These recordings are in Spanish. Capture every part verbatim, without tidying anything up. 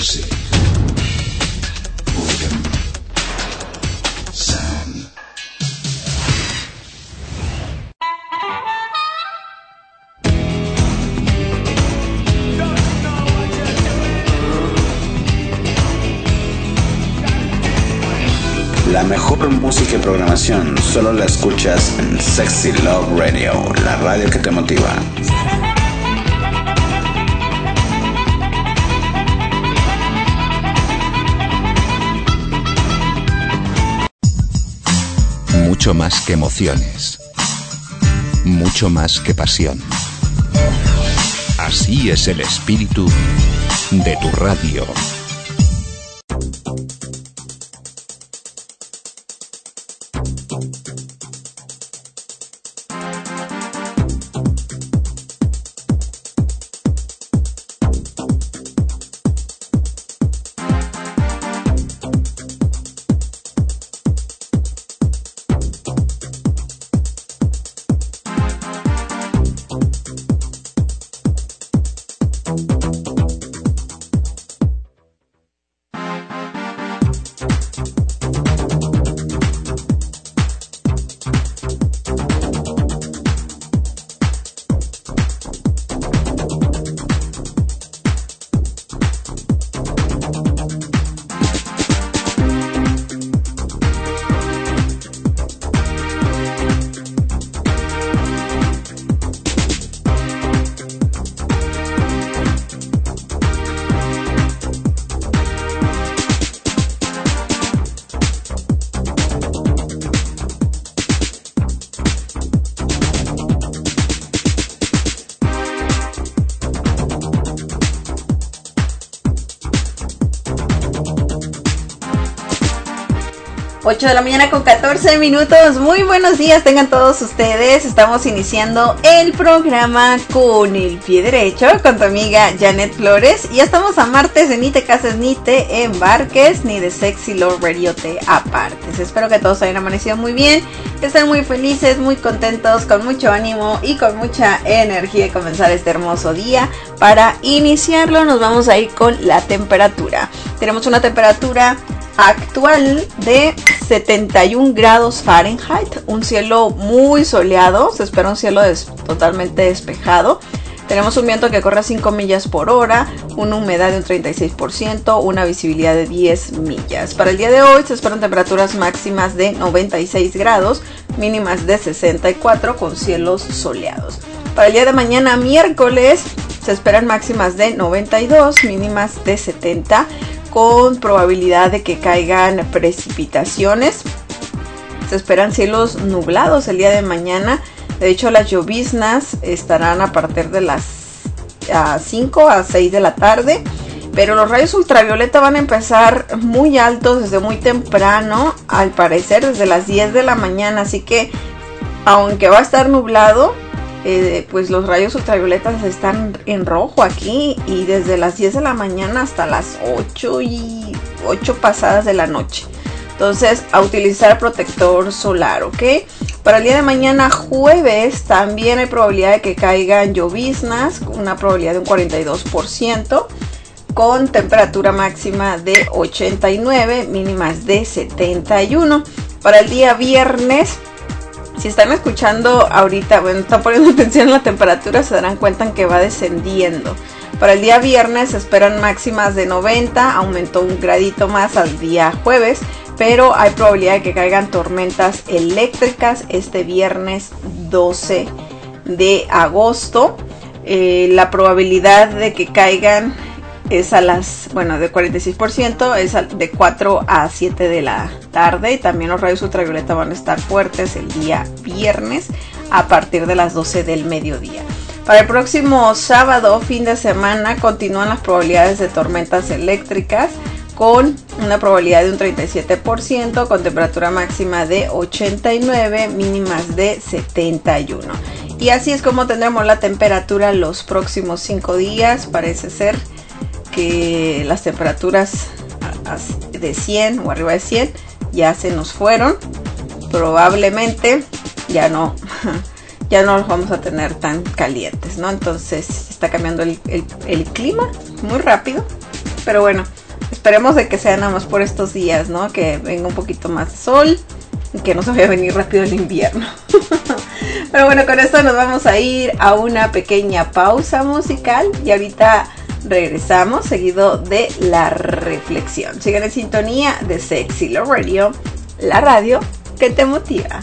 Music. Boredom. Sound. La mejor música y programación solo la escuchas en Sexy Love Radio, la radio que te motiva. Mucho más que emociones, mucho más que pasión. Así es el espíritu de tu radio. ocho de la mañana con catorce minutos. Muy buenos días tengan todos ustedes. Estamos iniciando el programa con el pie derecho con tu amiga Janet Flores. Y ya estamos a martes de Ni te cases ni te embarques, ni de Sexy Love Radio te apartes. Espero que todos hayan amanecido muy bien, que estén muy felices, muy contentos, con mucho ánimo y con mucha energía de comenzar este hermoso día. Para iniciarlo nos vamos a ir con la temperatura. Tenemos una temperatura actual de setenta y un grados Fahrenheit, un cielo muy soleado, se espera un cielo des- totalmente despejado. Tenemos un viento que corre a cinco millas por hora, una humedad de un treinta y seis por ciento, una visibilidad de diez millas. Para el día de hoy se esperan temperaturas máximas de noventa y seis grados, mínimas de sesenta y cuatro con cielos soleados. Para el día de mañana, miércoles, se esperan máximas de noventa y dos, mínimas de setenta, con probabilidad de que caigan precipitaciones. Se esperan cielos nublados el día de mañana. De hecho, las lloviznas estarán a partir de las uh, cinco a seis de la tarde. Pero los rayos ultravioleta van a empezar muy altos desde muy temprano, al parecer desde las diez de la mañana. Así que, aunque va a estar nublado, Eh, pues los rayos ultravioletas están en rojo aquí, y desde las diez de la mañana hasta las ocho y ocho pasadas de la noche. Entonces, a utilizar protector solar, ¿ok? Para el día de mañana, jueves, también hay probabilidad de que caigan lloviznas, una probabilidad de un cuarenta y dos por ciento, con temperatura máxima de ochenta y nueve, mínimas de setenta y uno. Para el día viernes, si están escuchando ahorita, bueno, están poniendo atención a la temperatura, se darán cuenta que va descendiendo. Para el día viernes se esperan máximas de noventa, aumentó un gradito más al día jueves, pero hay probabilidad de que caigan tormentas eléctricas este viernes doce de agosto. Eh, la probabilidad de que caigan es a las, bueno, de cuarenta y seis por ciento, es de cuatro a siete de la tarde, y también los rayos ultravioleta van a estar fuertes el día viernes a partir de las doce del mediodía. Para el próximo sábado, fin de semana, continúan las probabilidades de tormentas eléctricas con una probabilidad de un treinta y siete por ciento, con temperatura máxima de ochenta y nueve, mínimas de setenta y uno. Y así es como tendremos la temperatura los próximos cinco días. Parece ser que las temperaturas de cien o arriba de cien ya se nos fueron. Probablemente ya no, ya no los vamos a tener tan calientes, ¿no? Entonces está cambiando el, el, el clima muy rápido. pero bueno, esperemos de que sea nada más por estos días, ¿no? Que venga un poquito más de sol y que no se vaya a venir rápido el invierno. Pero bueno, con esto nos vamos a ir a una pequeña pausa musical y ahorita regresamos seguido de la reflexión. Sigan en sintonía de Sexy Love Radio, la radio que te motiva.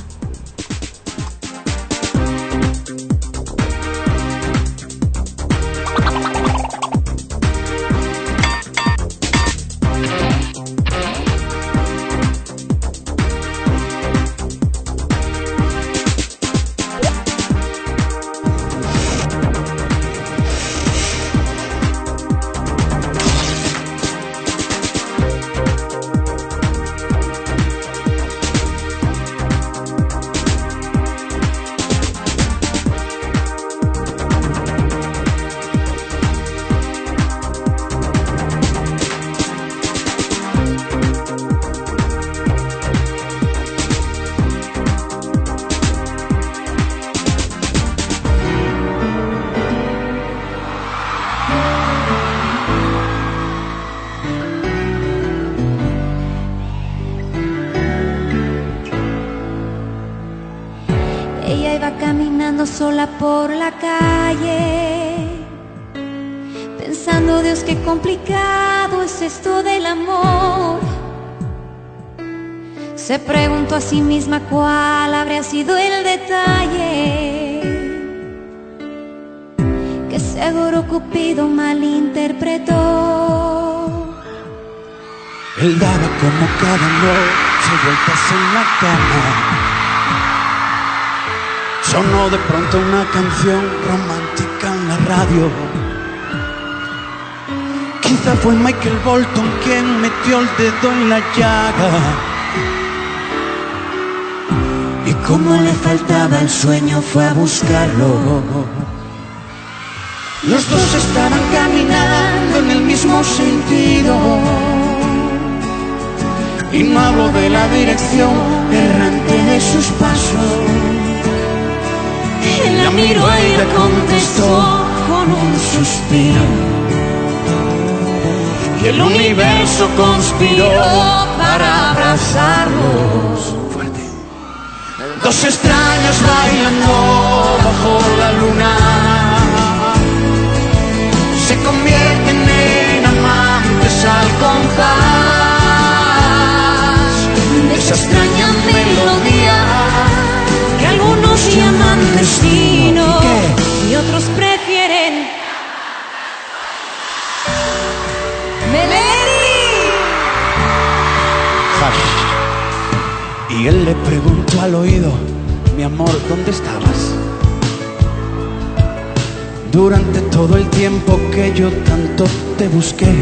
Sola por la calle, pensando, Dios, qué complicado es esto del amor. Se preguntó a sí misma cuál habría sido el detalle que seguro Cupido malinterpretó. Él daba como cada noche vueltas en la cama. Sonó de pronto una canción romántica en la radio. Quizá fue Michael Bolton quien metió el dedo en la llaga. Y como le faltaba el sueño fue a buscarlo. Los dos estaban caminando en el mismo sentido. Y no hablo de la dirección errante de sus pasos. Él la miró y le contestó con un suspiro. Y el universo conspiró para abrazarlos. Fuerte. Dos extraños bailando bajo la luna se convierten en amantes al compás de esa extraña melodía que algunos llaman destino y otros prefieren melody. Y él le preguntó al oído: mi amor, ¿dónde estabas? Durante todo el tiempo que yo tanto te busqué.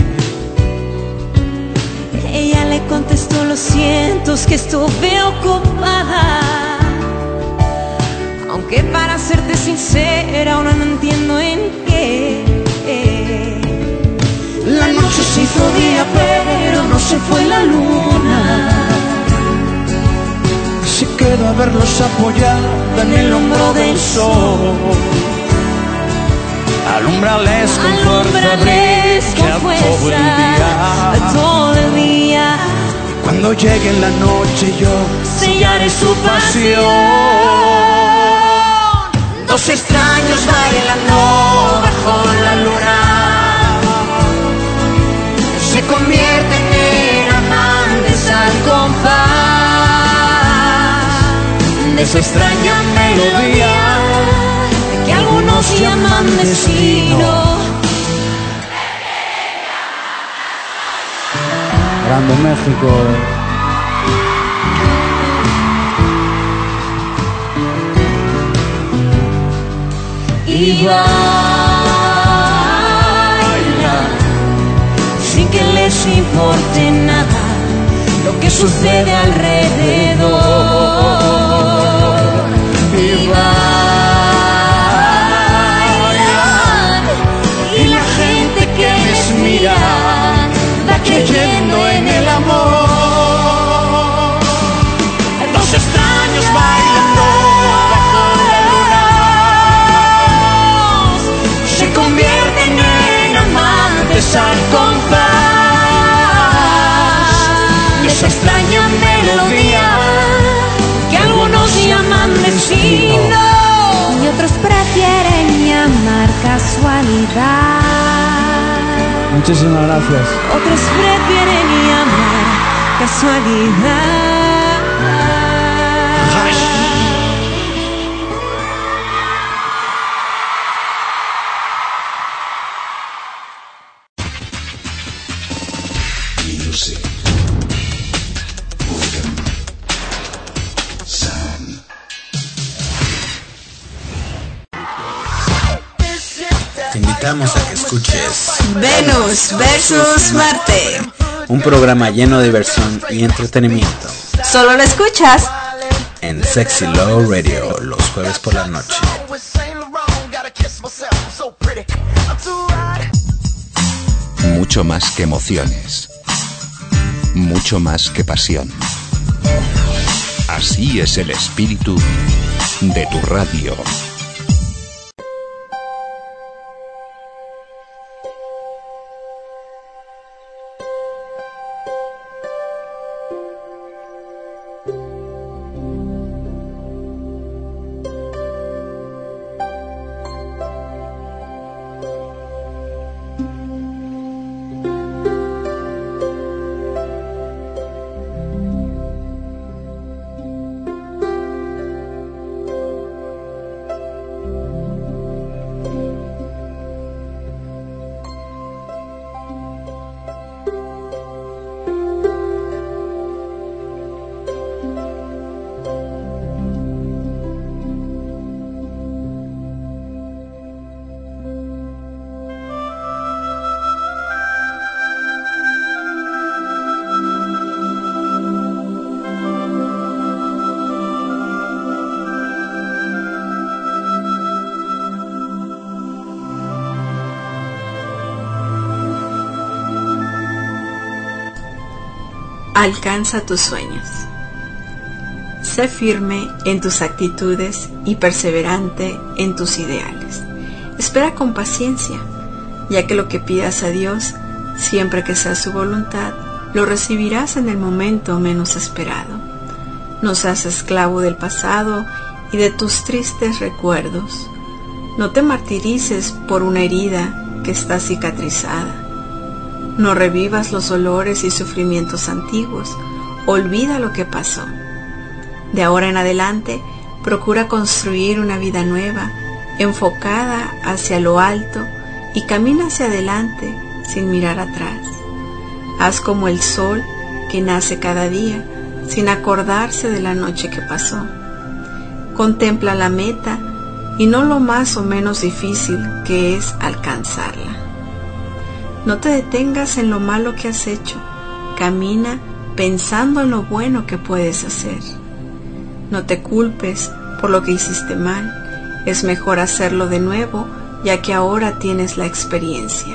Ella le contestó: lo siento, es que estuve ocupada. Aunque para serte sincera ahora no entiendo en qué. La noche se hizo día pero no se fue la luna. Se quedó a verlos apoyada en el hombro del sol. Alumbrales con fuerza, brilla todo el día. Todo el día. Cuando llegue la noche yo sellaré su pasión. Dos extraños bailando bajo la luna se convierten en amantes al compás de esa extraña melodía que algunos llaman destino. Grande México. Y baila sin que les importe nada lo que sucede alrededor. Y bailan y la gente que les mira va creyendo en el amor. Dos extraños bailando bajo la luna se convierten en amantes al compás verdad. Muchísimas gracias. Otros prefieren llamar casualidad. Te invitamos a que escuches Venus versus Marte. un programa lleno de diversión y entretenimiento Solo lo escuchas en Sexy Love Radio los jueves por la noche. Mucho más que emociones. Mucho más que pasión. Así es el espíritu de tu radio. Alcanza tus sueños. Sé firme en tus actitudes y perseverante en tus ideales. Espera con paciencia, ya que lo que pidas a Dios, siempre que sea su voluntad, lo recibirás en el momento menos esperado. No seas esclavo del pasado y de tus tristes recuerdos. No te martirices por una herida que está cicatrizada. No revivas los dolores y sufrimientos antiguos. Olvida lo que pasó. De ahora en adelante, procura construir una vida nueva, enfocada hacia lo alto, y camina hacia adelante sin mirar atrás. Haz como el sol que nace cada día, sin acordarse de la noche que pasó. Contempla la meta y no lo más o menos difícil que es alcanzarla. No te detengas en lo malo que has hecho. Camina pensando en lo bueno que puedes hacer. No te culpes por lo que hiciste mal. Es mejor hacerlo de nuevo, ya que ahora tienes la experiencia.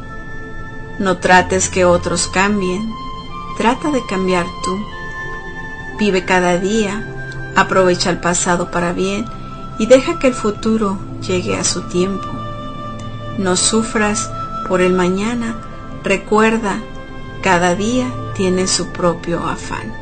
No trates que otros cambien. Trata de cambiar tú. Vive cada día. Aprovecha el pasado para bien y deja que el futuro llegue a su tiempo. No sufras por el mañana, recuerda, cada día tiene su propio afán.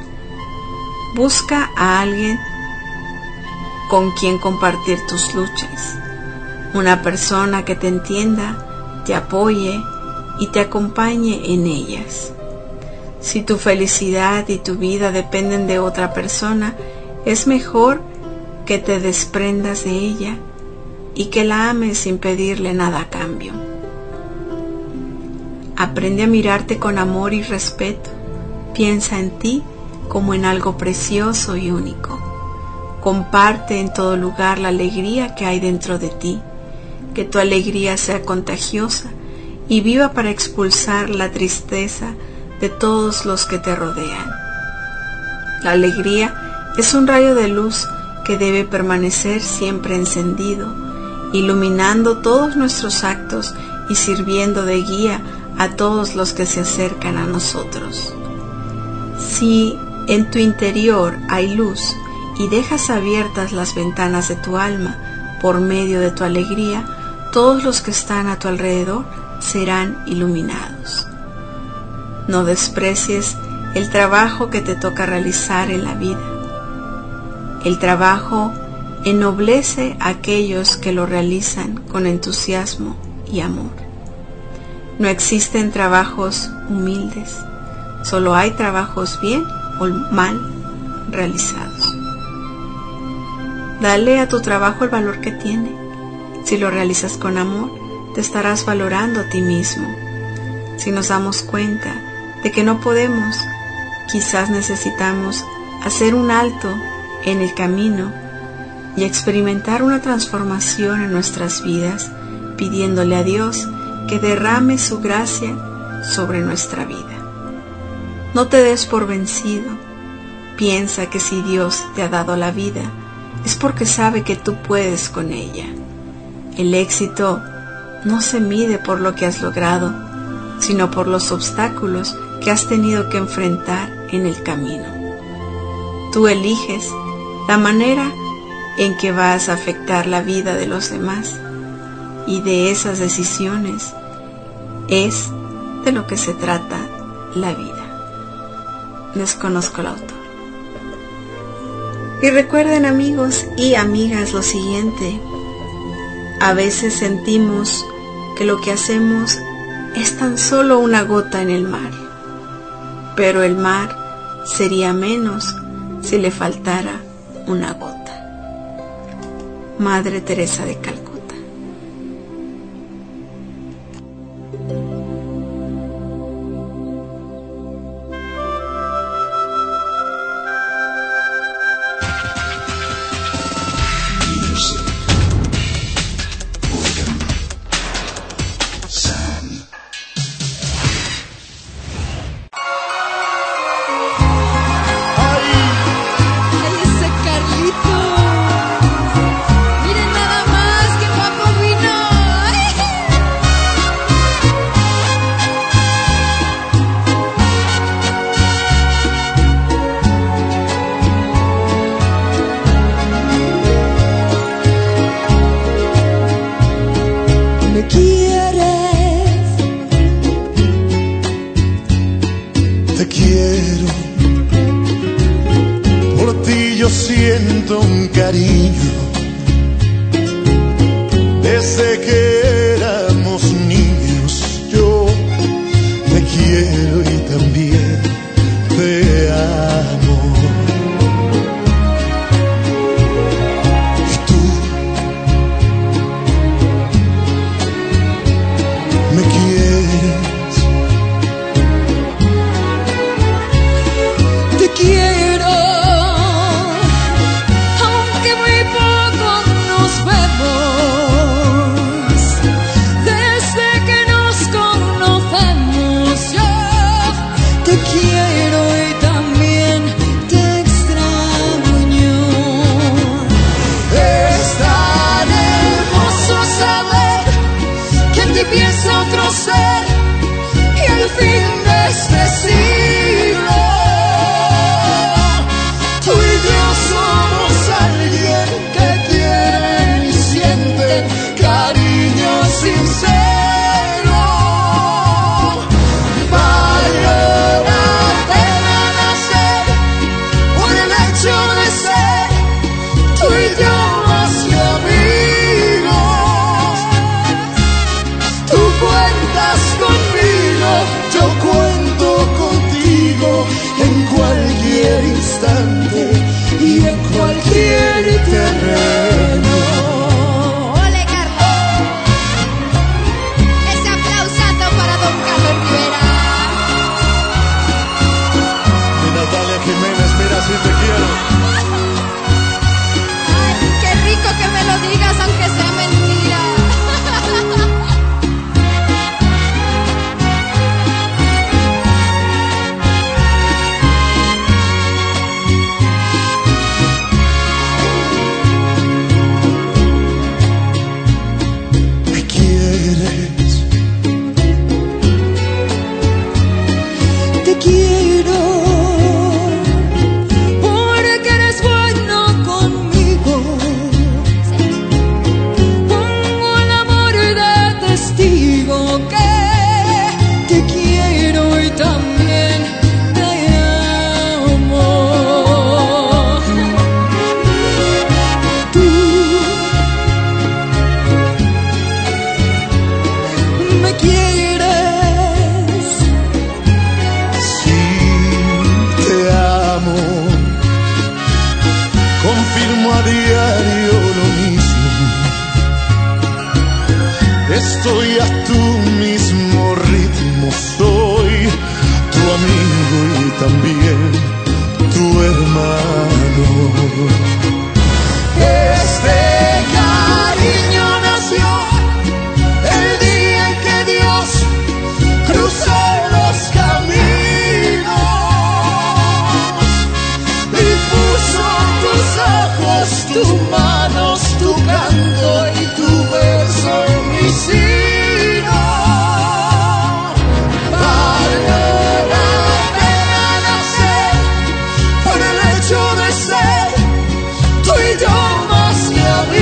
Busca a alguien con quien compartir tus luchas, una persona que te entienda, te apoye y te acompañe en ellas. Si tu felicidad y tu vida dependen de otra persona, es mejor que te desprendas de ella y que la ames sin pedirle nada a cambio. Aprende a mirarte con amor y respeto. Piensa en ti como en algo precioso y único. Comparte en todo lugar la alegría que hay dentro de ti. Que tu alegría sea contagiosa y viva para expulsar la tristeza de todos los que te rodean. La alegría es un rayo de luz que debe permanecer siempre encendido, iluminando todos nuestros actos y sirviendo de guía a todos los que se acercan a nosotros. Si en tu interior hay luz y dejas abiertas las ventanas de tu alma por medio de tu alegría, todos los que están a tu alrededor serán iluminados. No desprecies el trabajo que te toca realizar en la vida. El trabajo ennoblece a aquellos que lo realizan con entusiasmo y amor. No existen trabajos humildes, solo hay trabajos bien o mal realizados. Dale a tu trabajo el valor que tiene. Si lo realizas con amor, te estarás valorando a ti mismo. Si nos damos cuenta de que no podemos, quizás necesitamos hacer un alto en el camino y experimentar una transformación en nuestras vidas, pidiéndole a Dios que derrame su gracia sobre nuestra vida. No te des por vencido. Piensa que si Dios te ha dado la vida, es porque sabe que tú puedes con ella. El éxito no se mide por lo que has logrado, sino por los obstáculos que has tenido que enfrentar en el camino. Tú eliges la manera en que vas a afectar la vida de los demás, y de esas decisiones es de lo que se trata la vida. Desconozco el autor. Y recuerden, amigos y amigas, lo siguiente: a veces sentimos que lo que hacemos es tan solo una gota en el mar, pero el mar sería menos si le faltara una gota. Madre Teresa de Calcuta. me quieres. Sí, te amo. Confirmo a diario lo mismo. Estoy a tu mismo ritmo. Soy tu amigo y también tu hermano. Este cariño nació el día en que Dios cruzó los caminos y puso tus ojos, tus manos, tu canto y tu beso en mi sino. Vale la pena nacer por el hecho de ser tú y yo más que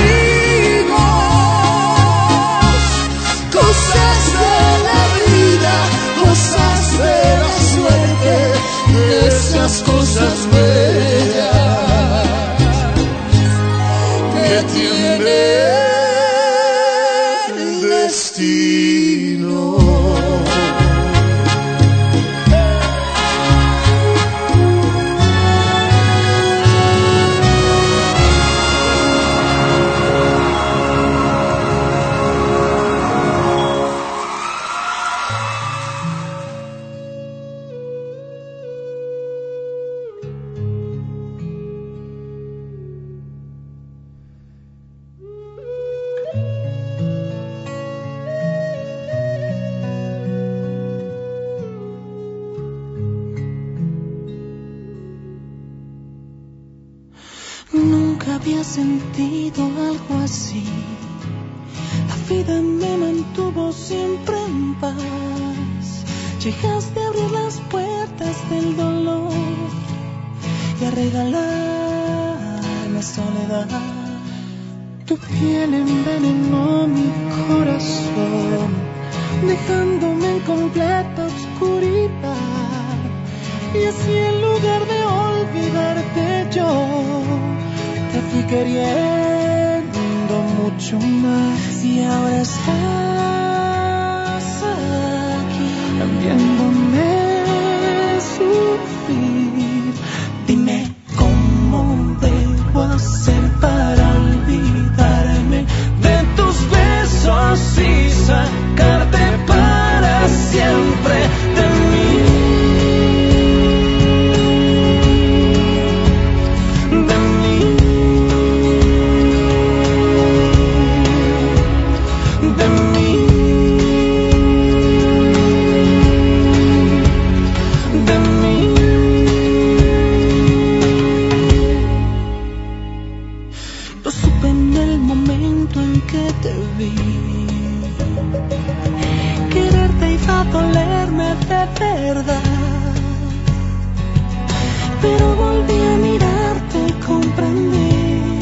amigos. Cosas de la vida, cosas de la suerte, de esas cosas bellas que tiene el destino. Nunca había sentido algo así. La vida me mantuvo siempre en paz. Llegaste a abrir las puertas del dolor y a regalarme soledad. Tu piel envenenó mi corazón, dejándome en completa oscuridad. Y así en lugar de olvidarte yo, te fui queriendo mucho más. Y ahora estás aquí, viéndome sufrir. Dime cómo debo hacer para olvidarme de tus besos y sacarte para siempre de mí. Pero volví a mirarte y comprendí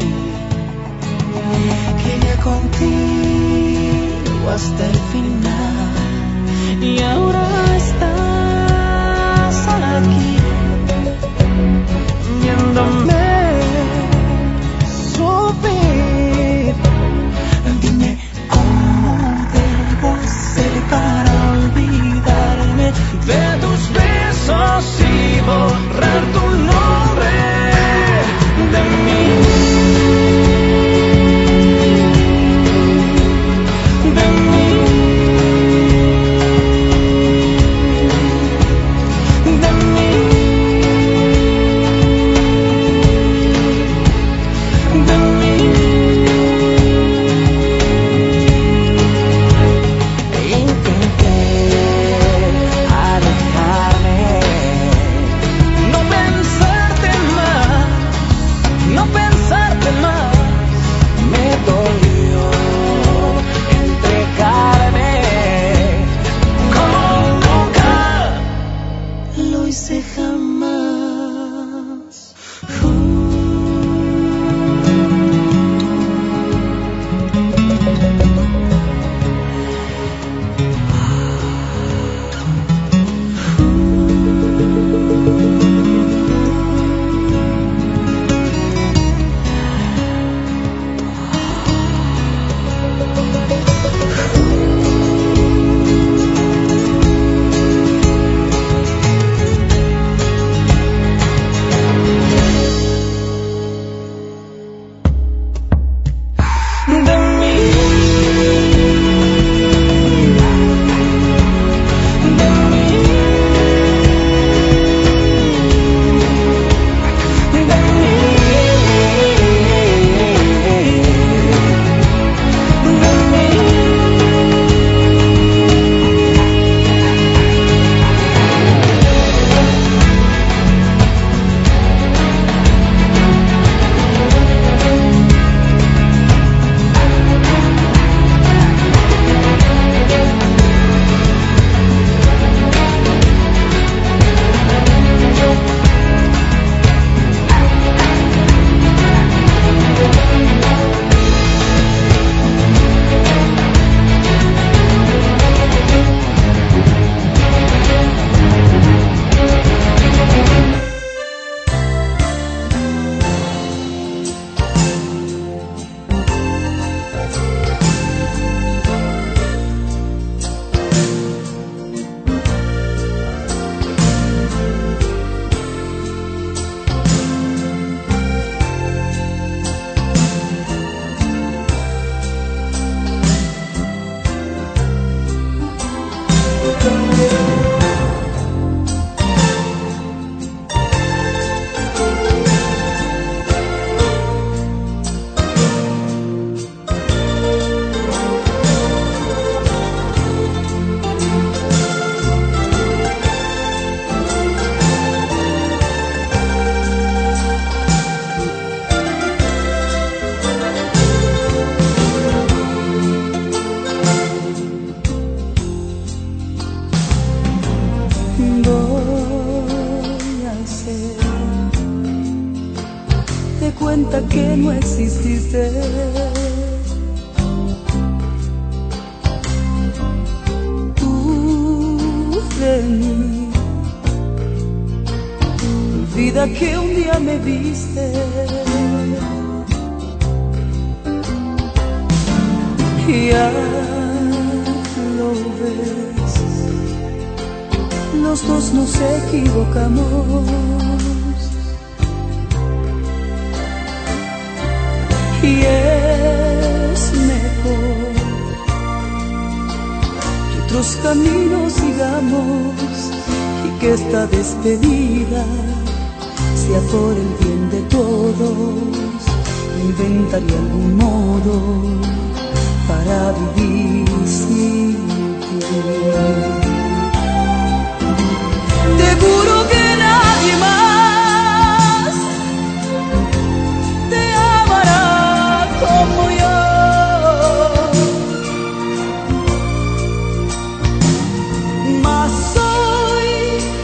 que iría contigo hasta el final. Y ahora estás aquí, viéndome sufrir. Dime cómo debo hacer para olvidarme de tus besos y borrar tu nombre de mí, de mí. voy a hacer? Te cuenta que no exististe. Tú de mí, olvida que un día me viste. Ya lo ves, los dos nos equivocamos. Y es mejor que otros caminos sigamos y que esta despedida sea por el bien de todos. Inventaré algún modo para vivir sin ti. Te juro que nadie más te amará como yo. Mas hoy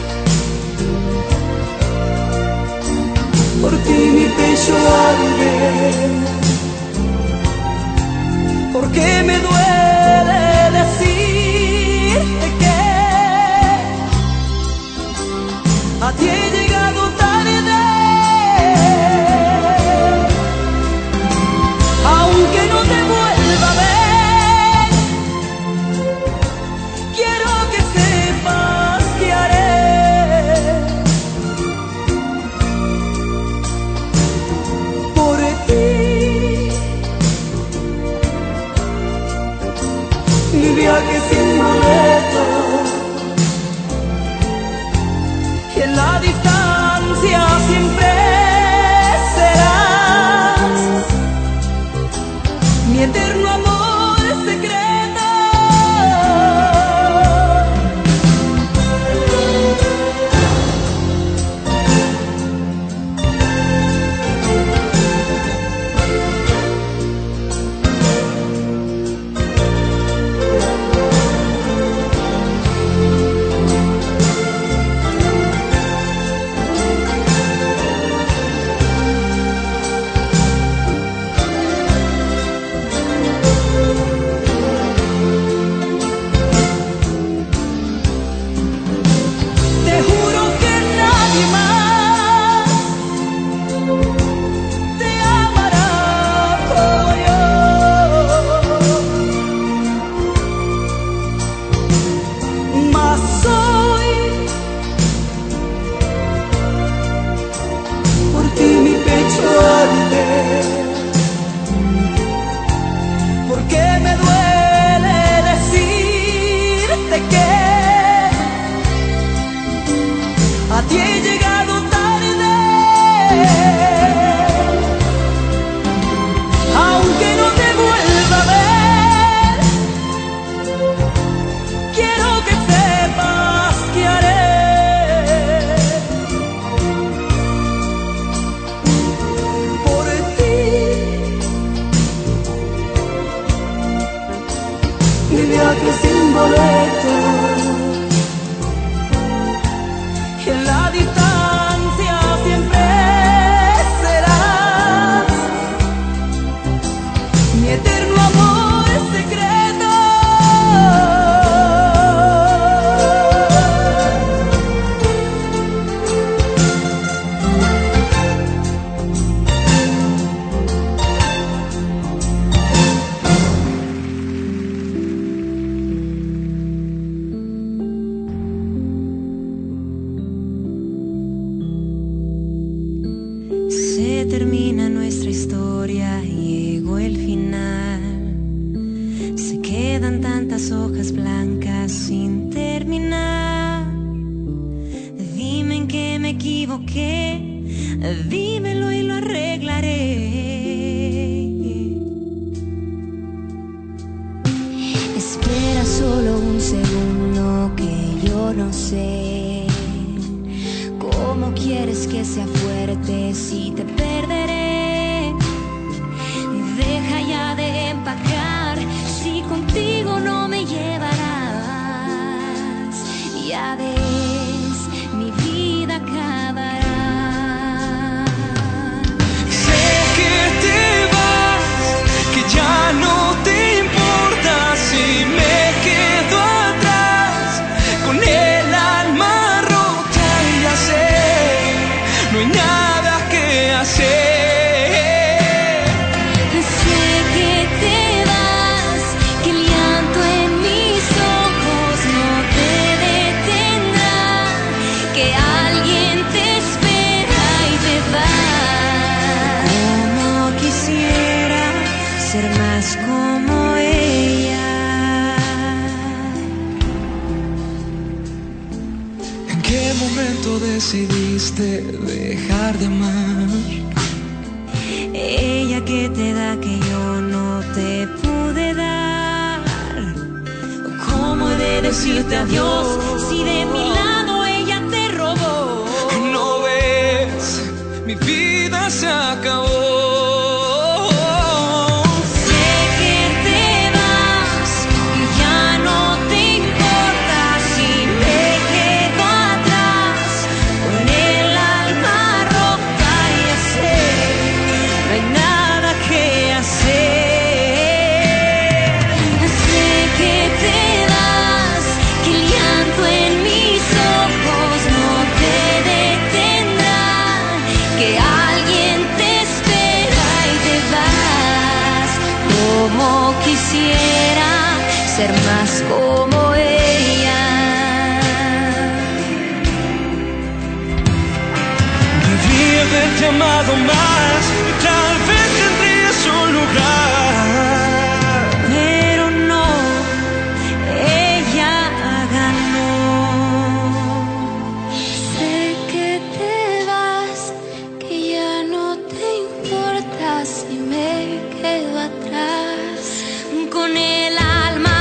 por ti mi pecho arde. Porque me duele decirte que a ti he llegado tarde, aunque no te vuelva a ver. Quiero que sepas que haré por ti. Mi viaje sin boleto, y en la distancia siempre serás mi eterno amor secreto. Contigo no me llevarás, ya ves. qué momento decidiste dejar de amar? Ella que te da que yo no te pude dar. ¿Cómo he de decirte adiós si de mi lado ella te robó? ¿No ves? Mi vida se acabó. Ser más como ella. Debí haberte amado más y tal vez tendrías un lugar. Pero no, ella ganó. Sé que te vas, que ya no te importa si me quedo atrás con el alma.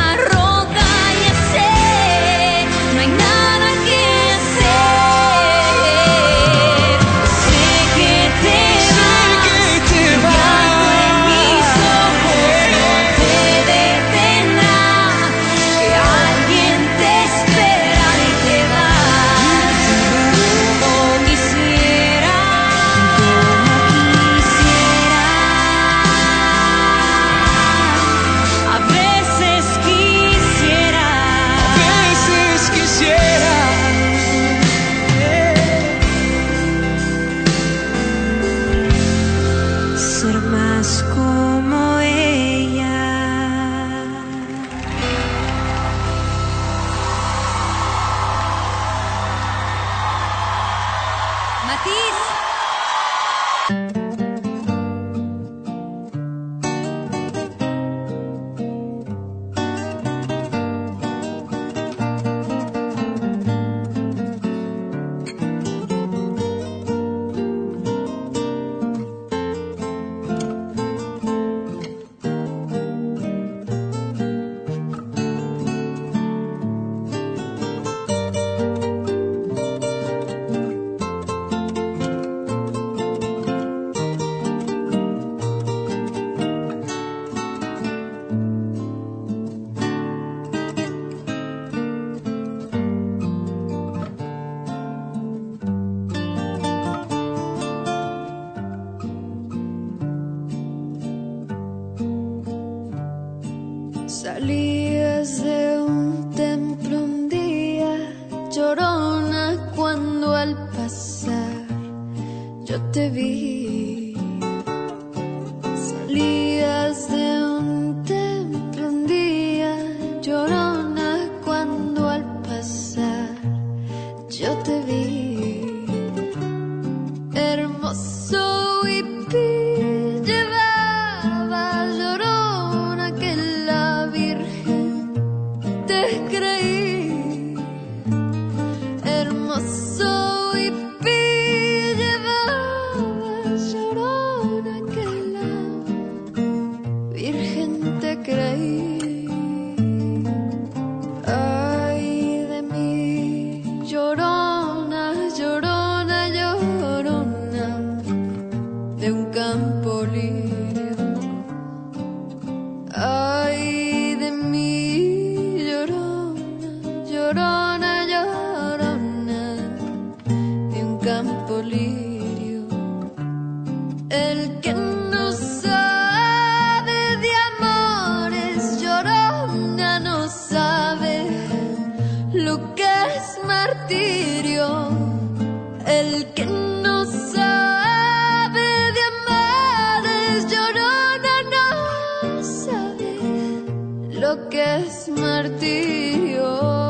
Salías de un templo un día, llorona, cuando al pasar yo te vi. Salías de un templo un día, llorona, cuando al pasar yo te vi. Hermoso hippie llevaba llorona que la Virgen te creí. Hermoso hippie llevaba llorona que la Virgen te creí. Ay de mí, llorona, llorona, llorona de un campo lirio. Ay de mí, llorona, llorona, llorona de un campo lirio. El que no sabe de amores, llorona, no sabe lo que es martirio. El que no sabe de amores, llorona, no sabe lo que es martirio.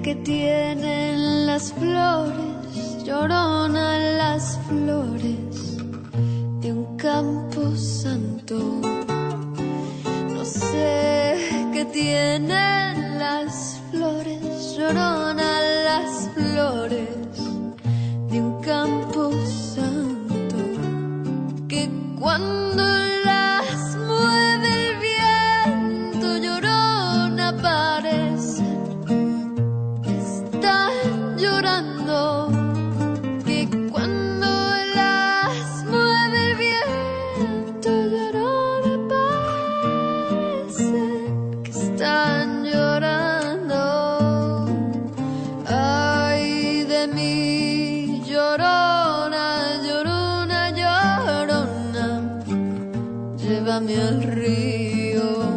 que tienen las flores, llorona las flores de un campo santo. No sé qué tienen las flores, llorona las flores de un campo santo, que cuando las mueve el viento, llorona parece que están llorando, que cuando las mueve el viento, llorona parece que están llorando. Ay de mí, llorona, llorona, llorona, llévame al río.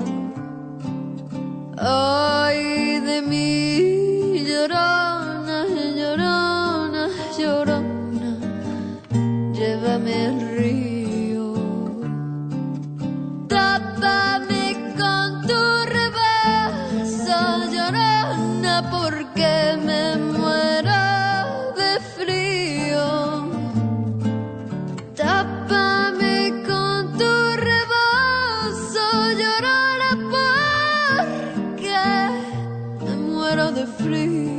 Ay de mí, llorona, llorona, llorona, llévame al río. Tápame con tu rebazo, llorona, porque me muero de frío. Tápame con tu rebozo, llorona, porque me muero de frío.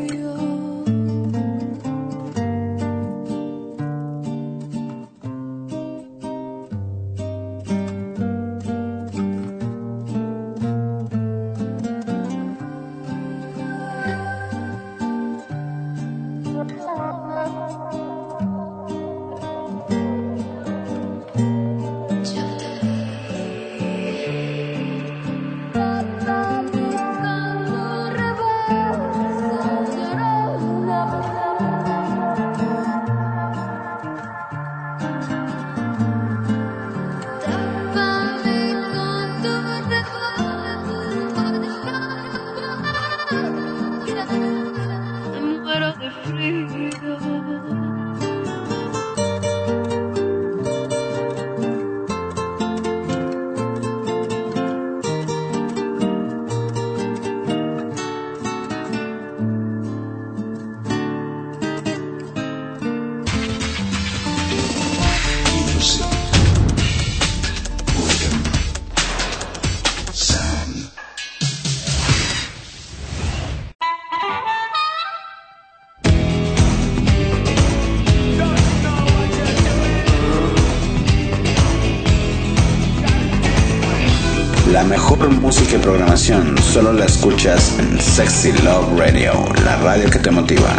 La mejor música y programación solo la escuchas en Sexy Love Radio, la radio que te motiva.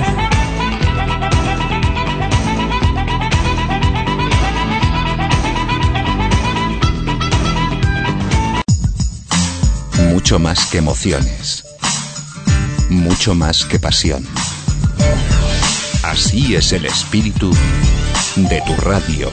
Mucho más que emociones, mucho más que pasión. Así es el espíritu de tu radio.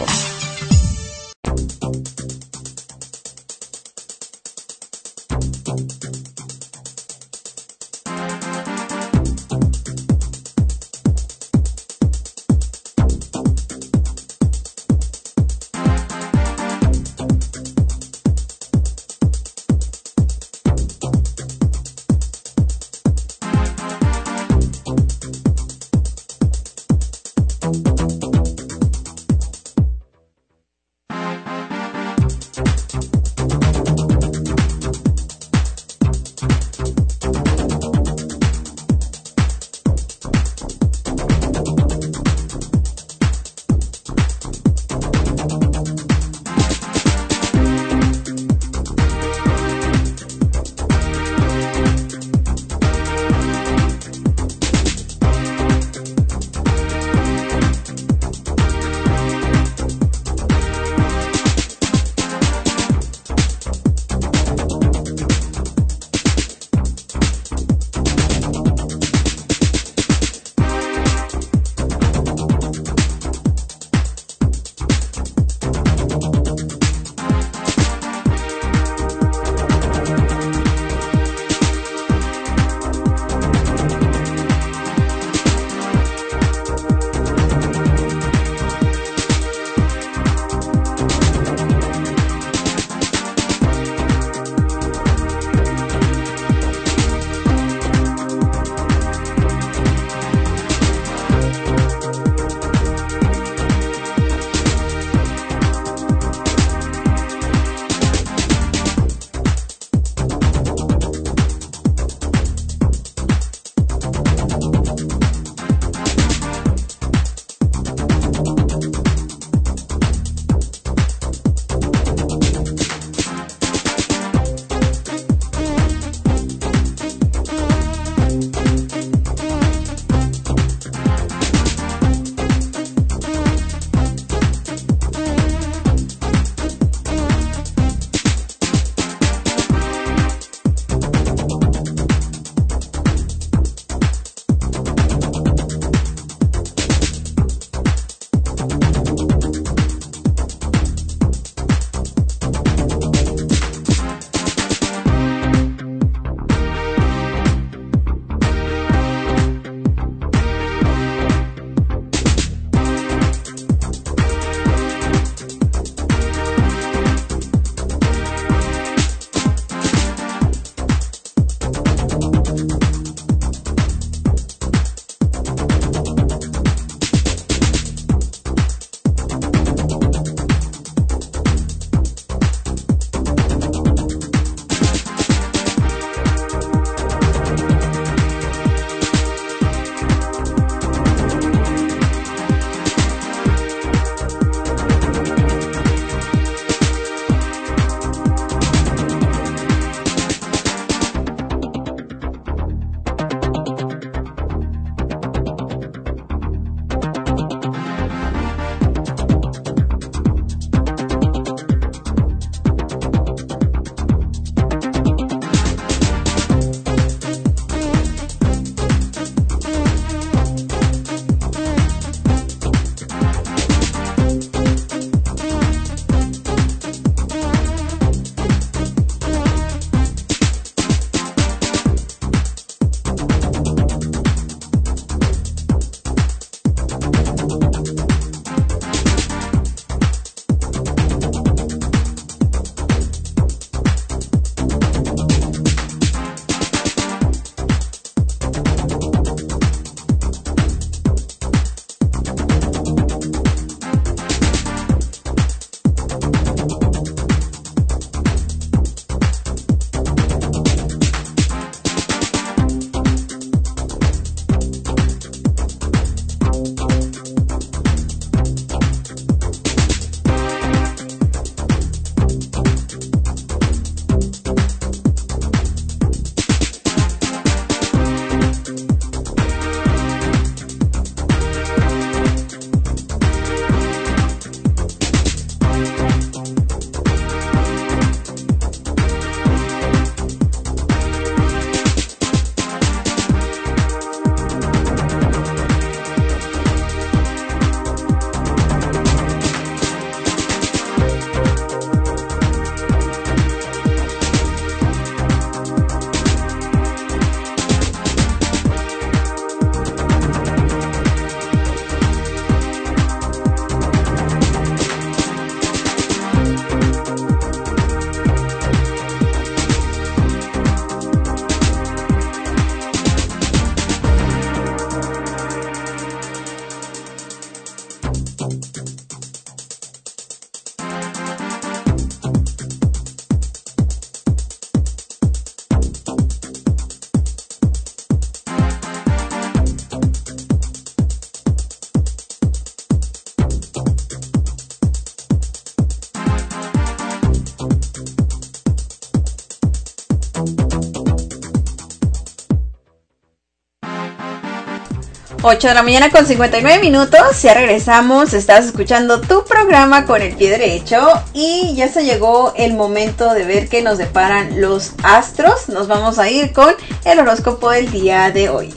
ocho de la mañana con cincuenta y nueve minutos, ya regresamos, estás escuchando tu programa Con el Pie Derecho y ya se llegó el momento de ver qué nos deparan los astros. Nos vamos a ir con el horóscopo del día de hoy.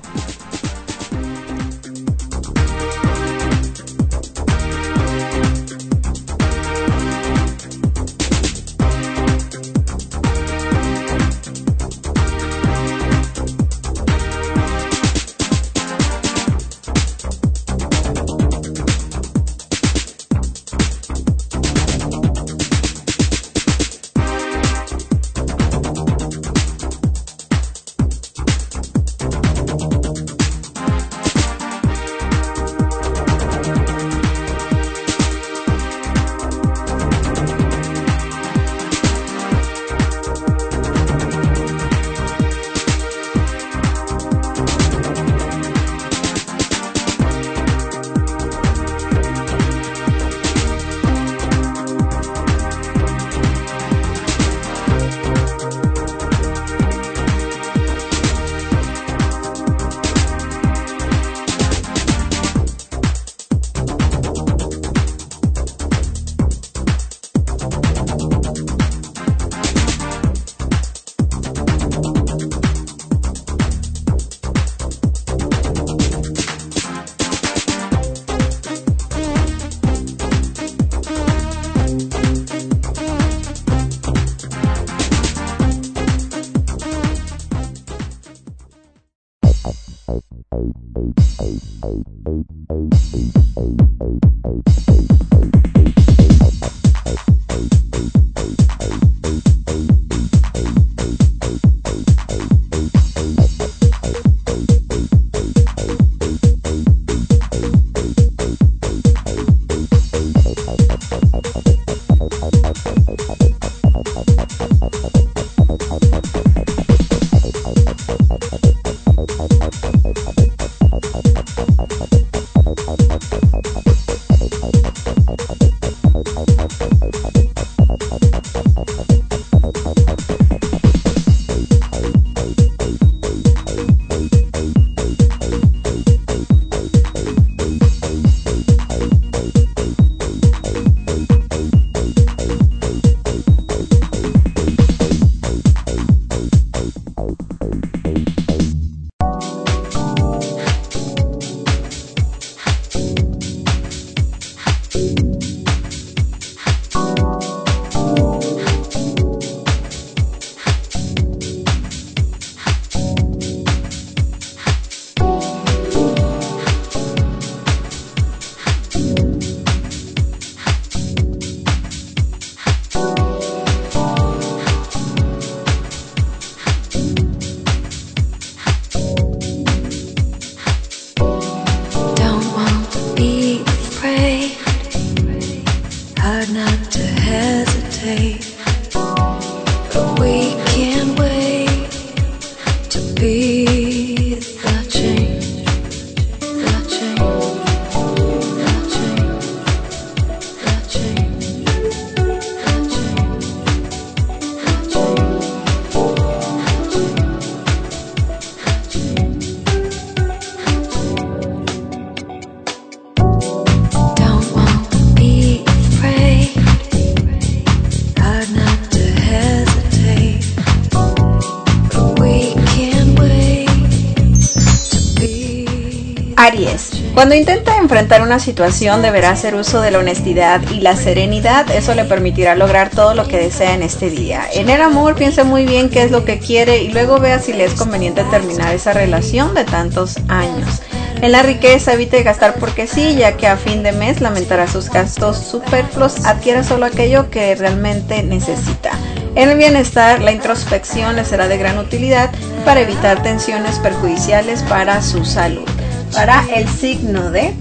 Aries, cuando intenta enfrentar una situación deberá hacer uso de la honestidad y la serenidad, eso le permitirá lograr todo lo que desea en este día. En el amor piense muy bien qué es lo que quiere y luego vea si le es conveniente terminar esa relación de tantos años. En la riqueza evite gastar porque sí, ya que a fin de mes lamentará sus gastos superfluos, adquiera solo aquello que realmente necesita. En el bienestar, la introspección le será de gran utilidad para evitar tensiones perjudiciales para su salud. Para el signo de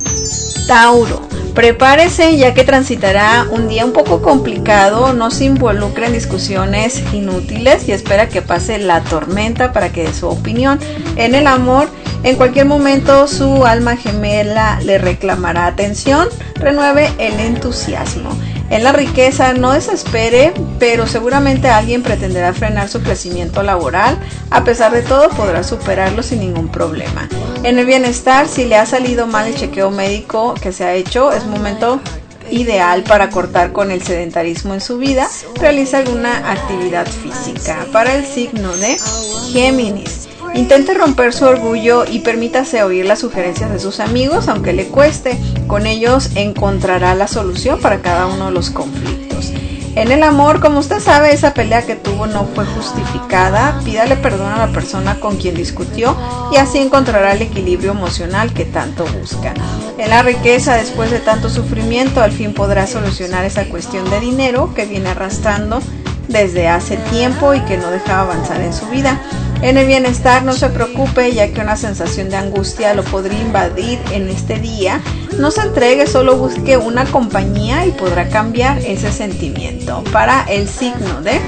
Tauro, prepárese ya que transitará un día un poco complicado, no se involucre en discusiones inútiles y espera que pase la tormenta para que dé su opinión. En el amor, en cualquier momento su alma gemela le reclamará atención, renueve el entusiasmo. En la riqueza, no desespere, pero seguramente alguien pretenderá frenar su crecimiento laboral. A pesar de todo, podrá superarlo sin ningún problema. En el bienestar, si le ha salido mal el chequeo médico que se ha hecho, es momento ideal para cortar con el sedentarismo en su vida. Realiza alguna actividad física. Para el signo de Géminis, intente romper su orgullo y permítase oír las sugerencias de sus amigos, aunque le cueste. Con ellos encontrará la solución para cada uno de los conflictos. En el amor, como usted sabe, esa pelea que tuvo no fue justificada. Pídale perdón a la persona con quien discutió y así encontrará el equilibrio emocional que tanto busca. En la riqueza, después de tanto sufrimiento, al fin podrá solucionar esa cuestión de dinero que viene arrastrando desde hace tiempo y que no dejaba avanzar en su vida. En el bienestar, no se preocupe, ya que una sensación de angustia lo podría invadir en este día. No se entregue, solo busque una compañía y podrá cambiar ese sentimiento. Para el signo de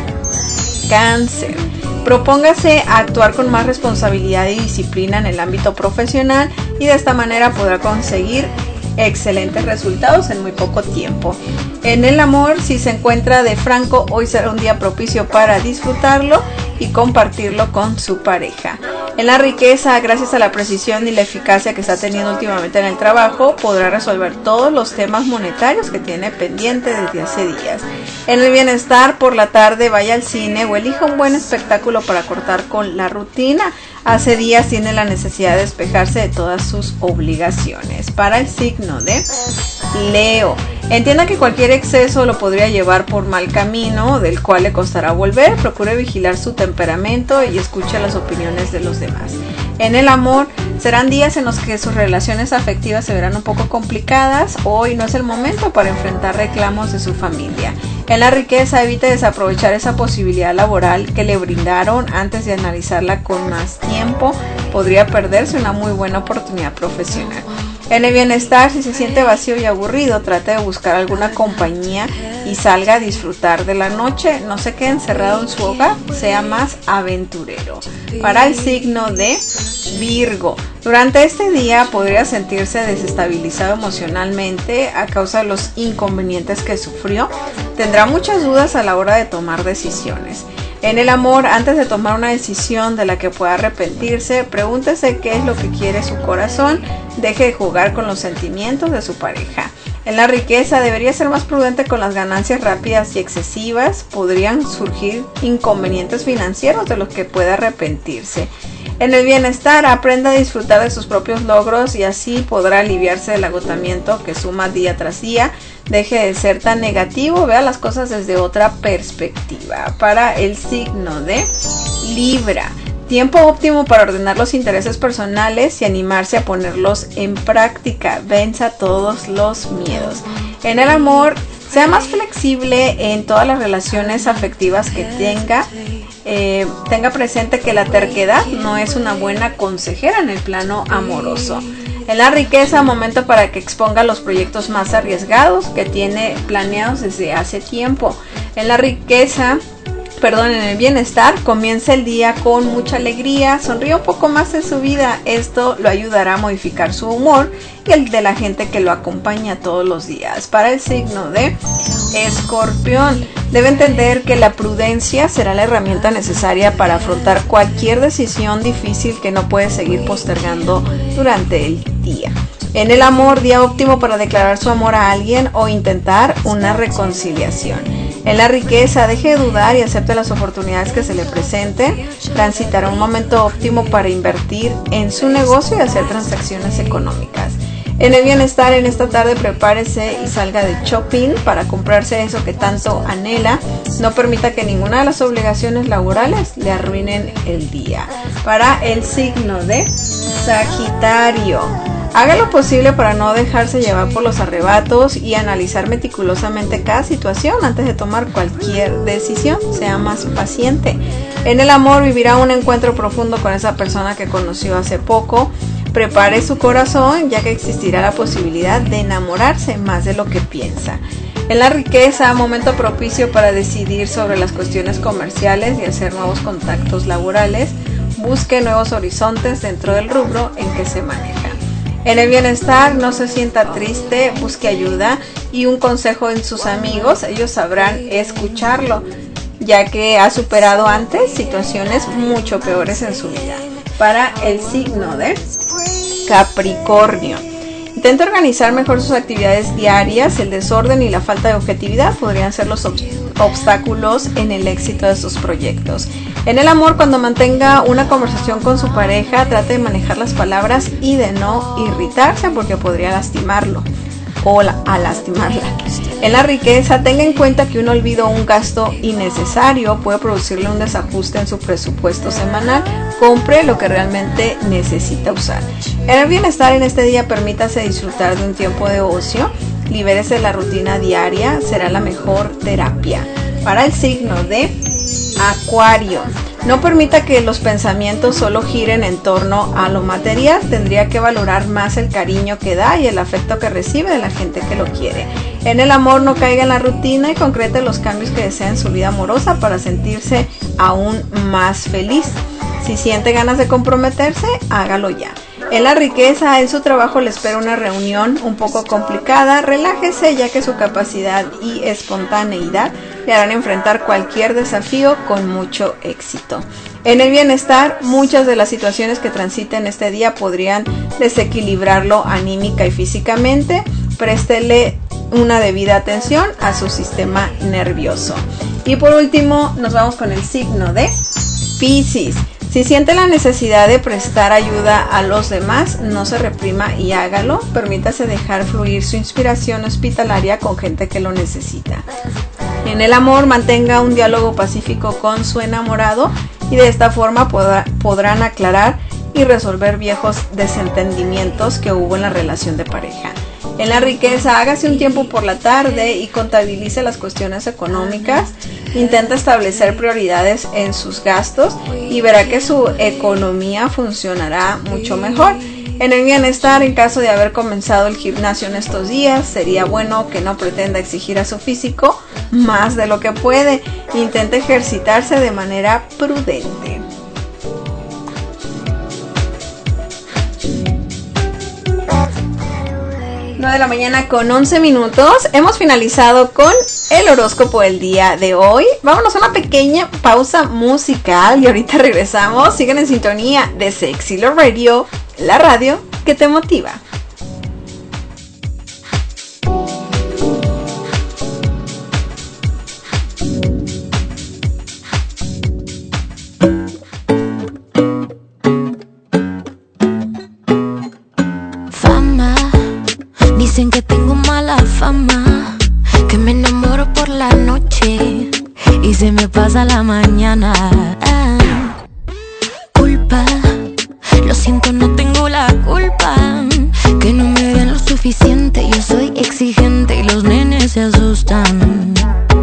Cáncer, propóngase a actuar con más responsabilidad y disciplina en el ámbito profesional y de esta manera podrá conseguir excelentes resultados en muy poco tiempo. En el amor, si se encuentra de franco, hoy será un día propicio para disfrutarlo y compartirlo con su pareja. En la riqueza, gracias a la precisión y la eficacia que está teniendo últimamente en el trabajo, podrá resolver todos los temas monetarios que tiene pendiente desde hace días. En el bienestar, por la tarde vaya al cine o elija un buen espectáculo para cortar con la rutina. Hace días tiene la necesidad de despejarse de todas sus obligaciones. Para el signo de Leo, entienda que cualquier exceso lo podría llevar por mal camino, del cual le costará volver. Procure vigilar su temperamento y escuche las opiniones de los demás. En el amor, serán días en los que sus relaciones afectivas se verán un poco complicadas. Hoy no es el momento para enfrentar reclamos de su familia. En la riqueza, evite desaprovechar esa posibilidad laboral que le brindaron antes de analizarla con más tiempo. Podría perderse una muy buena oportunidad profesional. En el bienestar, si se siente vacío y aburrido, trate de buscar alguna compañía y salga a disfrutar de la noche. No se quede encerrado en su hogar, sea más aventurero. Para el signo de Virgo, durante este día podría sentirse desestabilizado emocionalmente a causa de los inconvenientes que sufrió. Tendrá muchas dudas a la hora de tomar decisiones. En el amor, antes de tomar una decisión de la que pueda arrepentirse, pregúntese qué es lo que quiere su corazón. Deje de jugar con los sentimientos de su pareja. En la riqueza, debería ser más prudente con las ganancias rápidas y excesivas. Podrían surgir inconvenientes financieros de los que pueda arrepentirse. En el bienestar, aprenda a disfrutar de sus propios logros y así podrá aliviarse del agotamiento que suma día tras día. Deje de ser tan negativo, vea las cosas desde otra perspectiva. Para el signo de Libra, tiempo óptimo para ordenar los intereses personales y animarse a ponerlos en práctica. Venza todos los miedos. En el amor, sea más flexible en todas las relaciones afectivas que tenga. Eh, tenga presente que la terquedad no es una buena consejera en el plano amoroso. En la riqueza, momento para que exponga los proyectos más arriesgados que tiene planeados desde hace tiempo. En la riqueza, perdón, en el bienestar, comienza el día con mucha alegría, sonríe un poco más en su vida. Esto lo ayudará a modificar su humor y el de la gente que lo acompaña todos los días. Para el signo de Escorpión, debe entender que la prudencia será la herramienta necesaria para afrontar cualquier decisión difícil que no puede seguir postergando durante el día. En el amor, día óptimo para declarar su amor a alguien o intentar una reconciliación. En la riqueza, deje de dudar y acepte las oportunidades que se le presenten. Transitará un momento óptimo para invertir en su negocio y hacer transacciones económicas. En el bienestar, en esta tarde prepárese y salga de shopping para comprarse eso que tanto anhela. No permita que ninguna de las obligaciones laborales le arruinen el día. Para el signo de Sagitario, haga lo posible para no dejarse llevar por los arrebatos y analizar meticulosamente cada situación antes de tomar cualquier decisión. Sea más paciente. En el amor, vivirá un encuentro profundo con esa persona que conoció hace poco. Prepare su corazón, ya que existirá la posibilidad de enamorarse más de lo que piensa. En la riqueza, momento propicio para decidir sobre las cuestiones comerciales y hacer nuevos contactos laborales. Busque nuevos horizontes dentro del rubro en que se maneja. En el bienestar, no se sienta triste, busque ayuda y un consejo en sus amigos, ellos sabrán escucharlo, ya que ha superado antes situaciones mucho peores en su vida. Para el signo de Capricornio, intenta organizar mejor sus actividades diarias. El desorden y la falta de objetividad podrían ser los ob- obstáculos en el éxito de sus proyectos. En el amor, cuando mantenga una conversación con su pareja, trate de manejar las palabras y de no irritarse porque podría lastimarlo o la, a lastimarla. En la riqueza, tenga en cuenta que un olvido o un gasto innecesario puede producirle un desajuste en su presupuesto semanal. Compre lo que realmente necesita usar. En el bienestar, en este día, permítase disfrutar de un tiempo de ocio. Libérese de la rutina diaria, será la mejor terapia. Para el signo de Acuario, no permita que los pensamientos solo giren en torno a lo material. Tendría que valorar más el cariño que da y el afecto que recibe de la gente que lo quiere. En el amor, no caiga en la rutina y concrete los cambios que desea en su vida amorosa para sentirse aún más feliz. Si siente ganas de comprometerse, hágalo ya. En la riqueza, en su trabajo le espera una reunión un poco complicada. Relájese, ya que su capacidad y espontaneidad le harán enfrentar cualquier desafío con mucho éxito. En el bienestar, muchas de las situaciones que transiten este día podrían desequilibrarlo anímica y físicamente. Préstele una debida atención a su sistema nervioso. Y por último, nos vamos con el signo de Piscis. Si siente la necesidad de prestar ayuda a los demás, no se reprima y hágalo. Permítase dejar fluir su inspiración hospitalaria con gente que lo necesita. En el amor, mantenga un diálogo pacífico con su enamorado y de esta forma podrá, podrán aclarar y resolver viejos desentendimientos que hubo en la relación de pareja. En la riqueza, hágase un tiempo por la tarde y contabilice las cuestiones económicas. Intenta establecer prioridades en sus gastos y verá que su economía funcionará mucho mejor. En el bienestar, en caso de haber comenzado el gimnasio en estos días, sería bueno que no pretenda exigir a su físico más de lo que puede. Intente ejercitarse de manera prudente. nueve de la mañana con once minutos. Hemos finalizado con el horóscopo del día de hoy. Vámonos a una pequeña pausa musical y ahorita regresamos. Sigan en sintonía de Sexy Love Radio, la radio que te motiva. Dicen que tengo mala fama, que me enamoro por la noche y se me pasa la mañana. Ah, culpa, lo siento, no tengo la culpa. Que no me den lo suficiente, yo soy exigente y los nenes se asustan.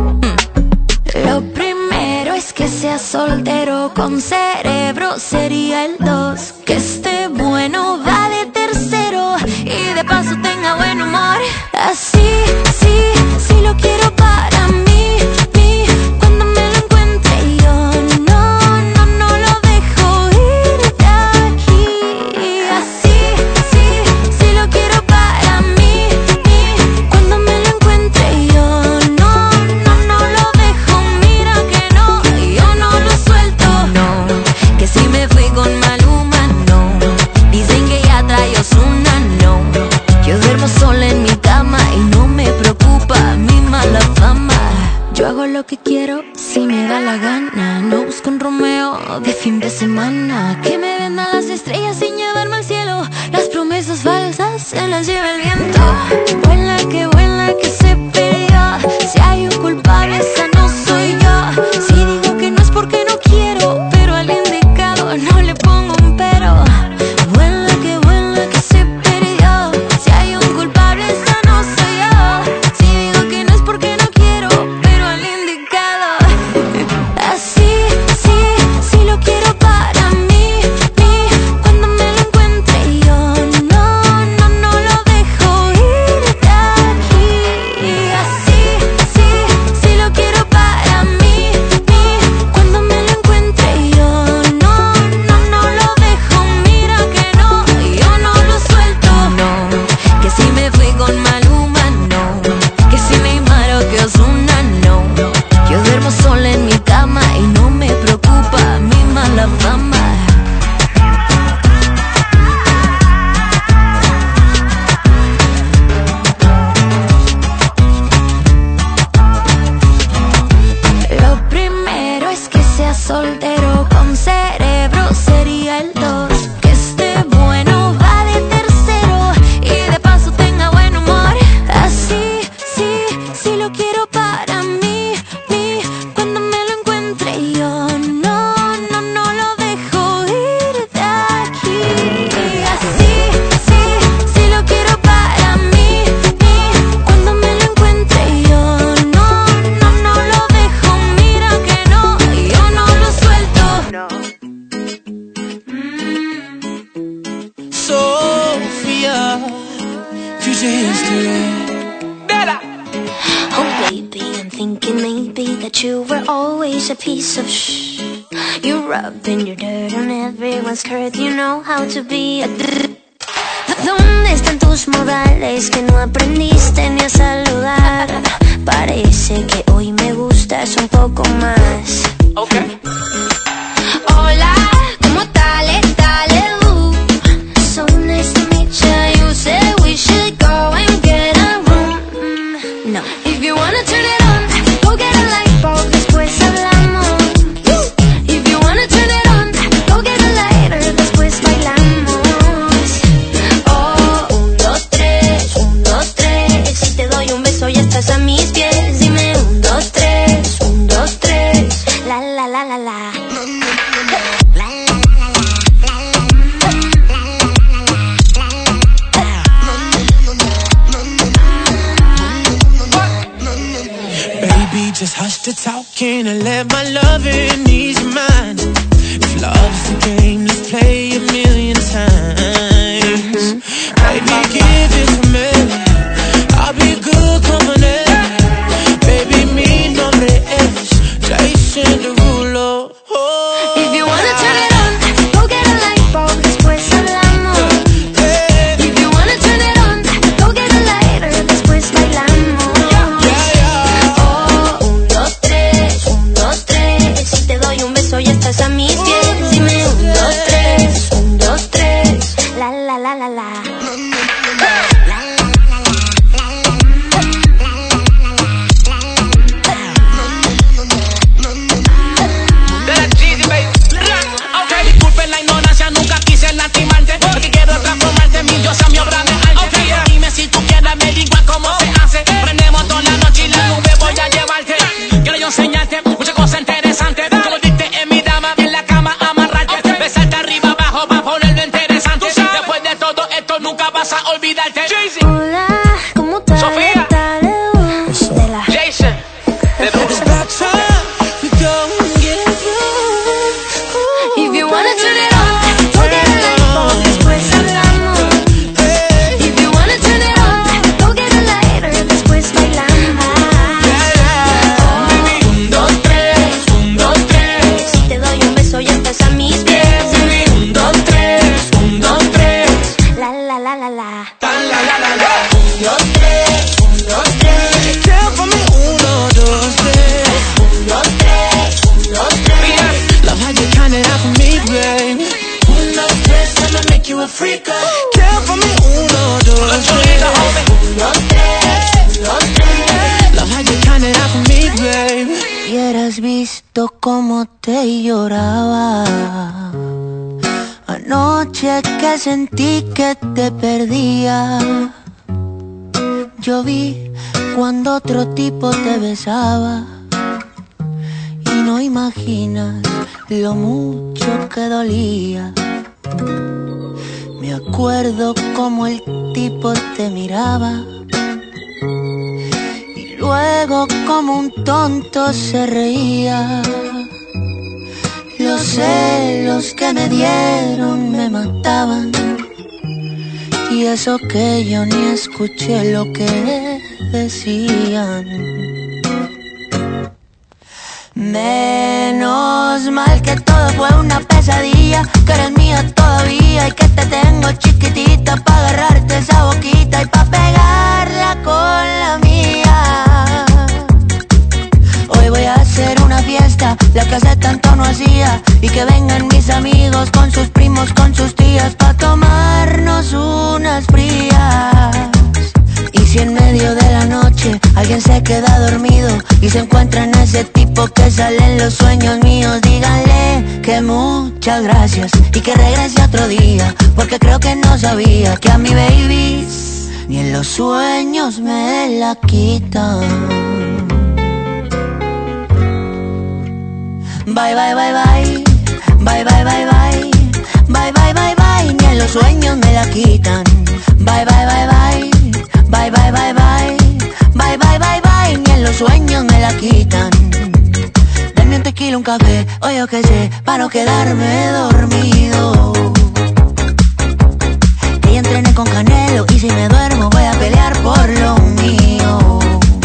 mm. Lo primero es que sea soltero con cerebro, sería el dos. Que esté bueno, va de tercero y de paso tenga buen humor. Así, sí, sí lo quiero para mí, mí. Cuando me lo encuentre yo, no, no, no lo dejo ir de aquí. Así, sí, sí lo quiero para mí, mí. Cuando me lo encuentre yo, no, no, no lo dejo. Mira que no, yo no lo suelto. No, que si me fui con Maluma, no. Dicen que ya trae Ozuna, no. Yo duermo sola en mi cama y no me preocupa mi mala fama. Yo hago lo que quiero si me da la gana. No busco un Romeo de fin de semana. Que me vendan las estrellas sin llevarme al cielo. Las promesas falsas se las lleva el viento. Vuela que vuela que se perdió. Si hay un culpable, esa no soy yo. Si digo que no es porque no quiero, pero al indicado no le pongo un pero. Vuela que vuela que se perdió. Si hay un culpable, esa no soy yo. Si digo que no es porque no quiero, pero al indicado. Así, sí, sí lo quiero para mí, mí. Cuando me lo encuentre yo, no, no, no lo dejo ir de aquí. soltero con cerebro sería el dos. Que esté bueno va de tercero y de paso tenga buen humor. Así, sí, sí lo quiero para mí, mí. Cuando me lo encuentre yo no, no, no lo dejo ir de aquí. Así, sí, sí lo quiero para mí, mí. Cuando me lo encuentre yo no, no, no lo dejo. Mira que no, yo no lo suelto. No. Sophia, future history. Bella. Oh baby, I'm thinking maybe that you were always a piece of shh. You're rubbing your dirt on everyone's skirt. You know how to be a d. ¿Dónde están tus modales que no aprendiste ni a saludar? Parece que hoy me gustas un poco más. Okay. Hola, ¿cómo tal? Dale, uh. So nice to meet you. You said we should go and get a room. Mm, no. If you wanna turn it on, go get a light bulb, después hablamos. If you wanna turn it on, go get a lighter, después bailamos. Oh, un, dos, tres, un, dos, tres. Si te doy un beso ya estás a mis pies. Dime un, dos, tres, un, dos, tres. La, la, la, la, la. Baby, just hush the talking and let my loving ease your mind. If love's the game, let's play a million times. Baby, give it to me. I'll be good company. Baby, mi nombre es Jason Derulo. Oh. If you wanna turn it on, go get a light bulb, después hablamos. If you wanna turn it on, go get a lighter, después bailamos. Oh, un, dos, tres, un, dos, tres. Si te doy un beso ya estás a mis pies. Dime un, dos, tres, un, dos, tres. La, la, la, la, la. Disculpen la ignorancia, nunca quise lastimarte. Porque quiero transformarte en mi diosa, mi obra de arte. Dime si tú quieres, me digas cómo se hace. Prendemos toda la noche y la nube voy a llevarte. Quiero yo enseñarte muchas cosas interesantes. Como diste en mi dama, en la cama amarrarte. Besarte arriba, abajo, para ponerlo interesante. Después de todo esto nunca vas a olvidarte. Hola, ¿cómo tal? Sofía. Dale, uh. De la. Jason, de It's about time we go and get If you wanna turn it on, go get a light bulb, después hablamos. If you wanna turn it on, go get a lighter, después bailamos. Oh, un, dos, tres, un, dos, tres. Si te doy un beso ya estás a mis pies. Un, dos, tres, un, dos, tres. La, la, la, la, la. Un, dos, tres, un, dos, tres. Count for me, uno, dos, tres. Un, dos, tres, un, dos, tres. Love how you count it out for me, babe. Uno, tres, I'ma make you a freak. Count for me, uno, dos, tres. Un, dos, tres, un, dos, tres. Love how you count it out for me, babe. Hubieras visto cómo te lloraba anoche que sentí que te perdía. Yo vi cuando otro tipo te besaba y no imaginas lo mucho que dolía. Me acuerdo como el tipo te miraba y luego como un tonto se reía. Los celos que me dieron me mataban y eso que yo ni escuché lo que decían. Menos mal que todo fue una pesadilla, que eres mía todavía y que te tengo chiquitita pa' agarrarte esa boquita y pa' pegarla con la mía. Hoy voy a hacer una fiesta, la que hace tanto no hacía, y que vengan mis amigos con sus primos, con sus tías, pa' tomarnos unas frías. Y si en medio de la noche alguien se queda queda dormido y se encuentra en ese tipo que sale en los sueños míos, díganle que muchas gracias y que regrese otro día, porque creo que no sabía que a mi baby ni en los sueños me la quitan. Bye, bye, bye, bye, bye, bye, bye, bye, bye, bye, bye, bye, ni en los sueños me la quitan. Bye, bye, bye, bye, bye, bye, bye, bye, bye, bye, bye, bye, ni en los sueños me la quitan. Denme un tequila, un café, o yo qué sé, para no quedarme dormido. Que ya entrené con Canelo y si me duermo voy a pelear por lo mío.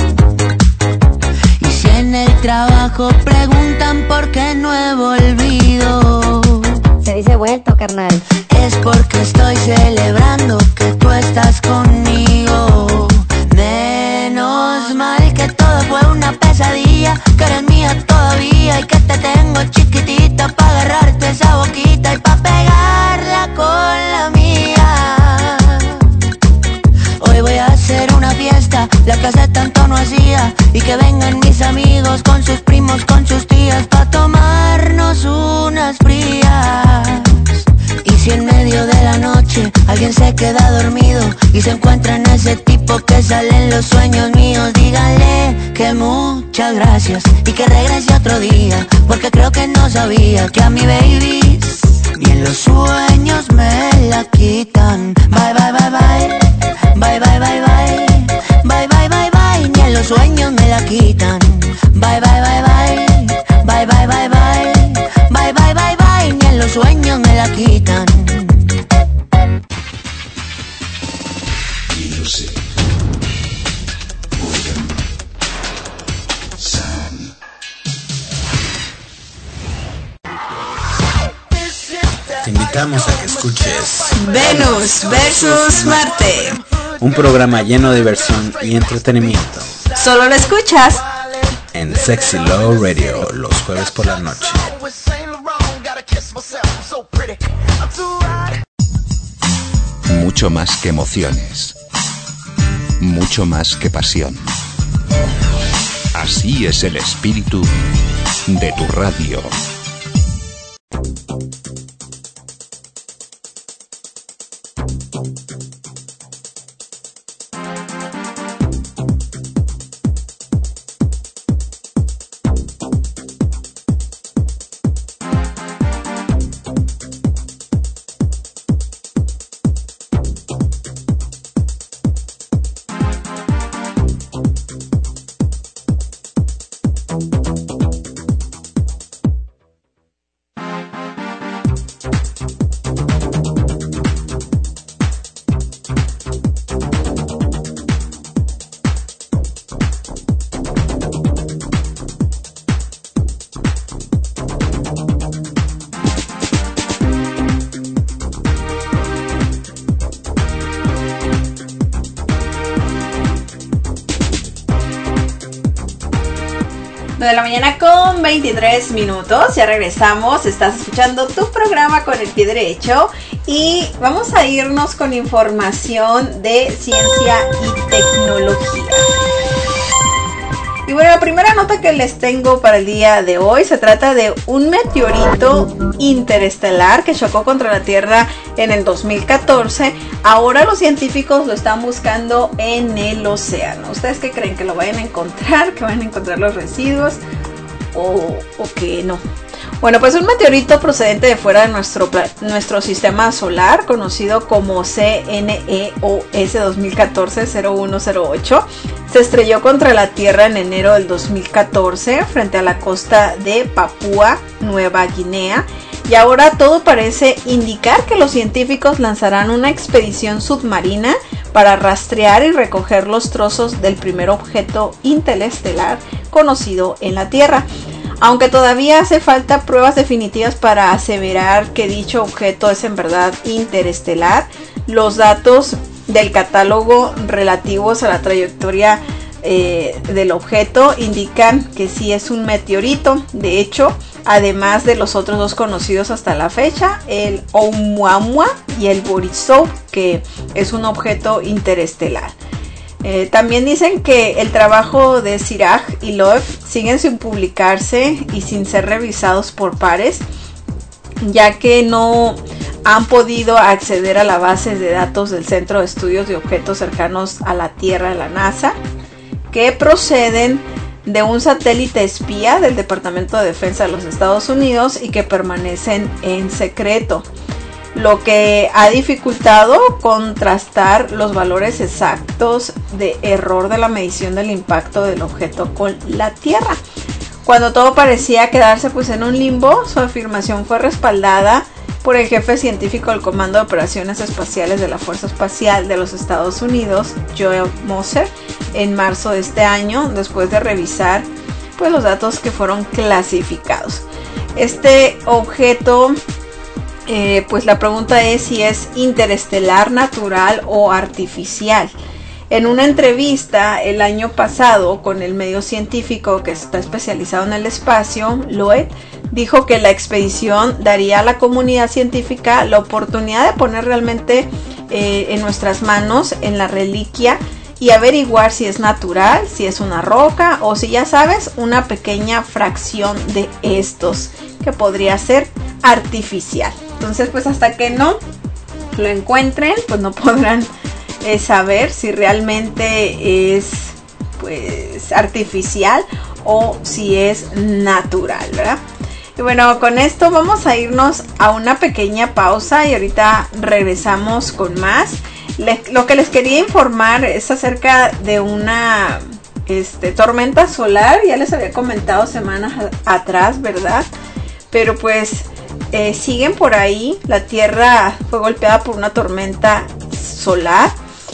Y si en el trabajo preguntan por qué no he volvido, se dice vuelto, carnal. Es porque estoy celebrando que tú estás conmigo. Menos mal que todo fue una pesadilla, que eres mía todavía y que te tengo chiquitita pa' agarrarte esa boquita y pa' pegarla con la mía. Hoy voy a hacer una fiesta, la que hace tanto no hacía, y que vengan mis amigos con sus primos, con sus tías, pa' tomarnos unas frías. Y si en medio de la noche alguien se queda dormido y se encuentra en ese tipo que sale en los sueños míos, díganle que muchas gracias y que regrese otro día, porque creo que no sabía que a mi baby ni en los sueños me la quitan. Bye, bye, bye, bye, bye, bye, bye, bye, bye, bye, bye, bye, ni en los sueños me la quitan. Bye, bye, bye, bye, bye, bye, bye, bye, bye, bye, bye, bye, ni en los sueños me la quitan. Music. Boredom. Sound. Te invitamos a que escuches Venus versus Marte. un programa lleno de diversión y entretenimiento Solo lo escuchas en Sexy Love Radio los jueves por la noche. Mucho más que emociones. Mucho más que pasión. Así es el espíritu de tu radio. de la mañana con veintitrés minutos, ya regresamos, estás escuchando tu programa Con el Pie Derecho y vamos a irnos con información de ciencia y tecnología. Y bueno, la primera nota que les tengo para el día de hoy se trata de un meteorito interestelar que chocó contra la Tierra en el dos mil catorce. Ahora los científicos lo están buscando en el océano. ¿Ustedes qué creen? ¿Que lo vayan a encontrar? ¿Que van a encontrar los residuos? ¿O, o que no? Bueno, pues un meteorito procedente de fuera de nuestro, nuestro sistema solar, conocido como C N E O S dos mil catorce cero uno cero ocho, se estrelló contra la Tierra en enero del dos mil catorce frente a la costa de Papúa Nueva Guinea. Y ahora todo parece indicar que los científicos lanzarán una expedición submarina para rastrear y recoger los trozos del primer objeto interestelar conocido en la Tierra. Aunque todavía hace falta pruebas definitivas para aseverar que dicho objeto es en verdad interestelar, los datos del catálogo relativos a la trayectoria eh, del objeto indican que sí es un meteorito. De hecho, además de los otros dos conocidos hasta la fecha, el Oumuamua y el Borisov, que es un objeto interestelar. Eh, también dicen que el trabajo de Siraj y Loeb siguen sin publicarse y sin ser revisados por pares, ya que no han podido acceder a la base de datos del Centro de Estudios de Objetos Cercanos a la Tierra de la NASA, que proceden de un satélite espía del Departamento de Defensa de los Estados Unidos y que permanecen en secreto, lo que ha dificultado contrastar los valores exactos de error de la medición del impacto del objeto con la Tierra. Cuando todo parecía quedarse pues en un limbo, su afirmación fue respaldada por el jefe científico del Comando de Operaciones Espaciales de la Fuerza Espacial de los Estados Unidos, Joel Moser, en marzo de este año, después de revisar pues los datos que fueron clasificados. Este objeto, eh, pues la pregunta es si es interestelar, natural o artificial. En una entrevista el año pasado con el medio científico que está especializado en el espacio, Loeb dijo que la expedición daría a la comunidad científica la oportunidad de poner realmente eh, en nuestras manos en la reliquia y averiguar si es natural, si es una roca o si ya sabes, una pequeña fracción de estos que podría ser artificial. Entonces pues hasta que no lo encuentren pues no podrán eh, saber si realmente es pues artificial o si es natural, ¿verdad? Y bueno, con esto vamos a irnos a una pequeña pausa y ahorita regresamos con más. Les, lo que les quería informar es acerca de una este, tormenta solar. Ya les había comentado semanas a, atrás, ¿verdad? Pero pues eh, siguen por ahí. La Tierra fue golpeada por una tormenta solar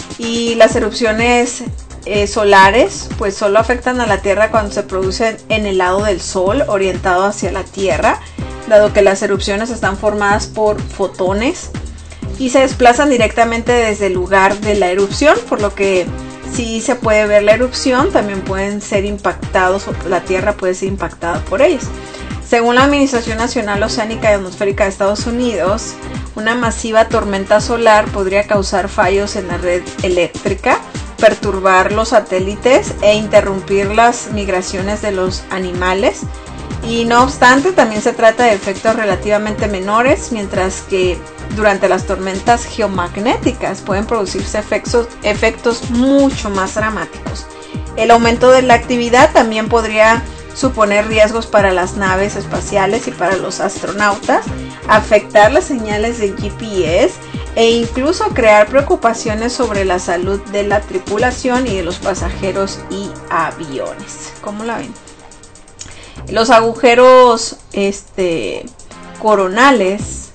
y las erupciones Eh, solares pues solo afectan a la Tierra cuando se producen en el lado del Sol orientado hacia la Tierra, dado que las erupciones están formadas por fotones y se desplazan directamente desde el lugar de la erupción, por lo que si se puede ver la erupción también pueden ser impactados, o la Tierra puede ser impactada por ellos. Según la Administración Nacional Oceánica y Atmosférica de Estados Unidos, una masiva tormenta solar podría causar fallos en la red eléctrica, perturbar los satélites e interrumpir las migraciones de los animales, y no obstante también se trata de efectos relativamente menores, mientras que durante las tormentas geomagnéticas pueden producirse efectos, efectos mucho más dramáticos. El aumento de la actividad también podría suponer riesgos para las naves espaciales y para los astronautas, afectar las señales de G P S e incluso crear preocupaciones sobre la salud de la tripulación y de los pasajeros y aviones. ¿Cómo la ven? Los agujeros este, coronales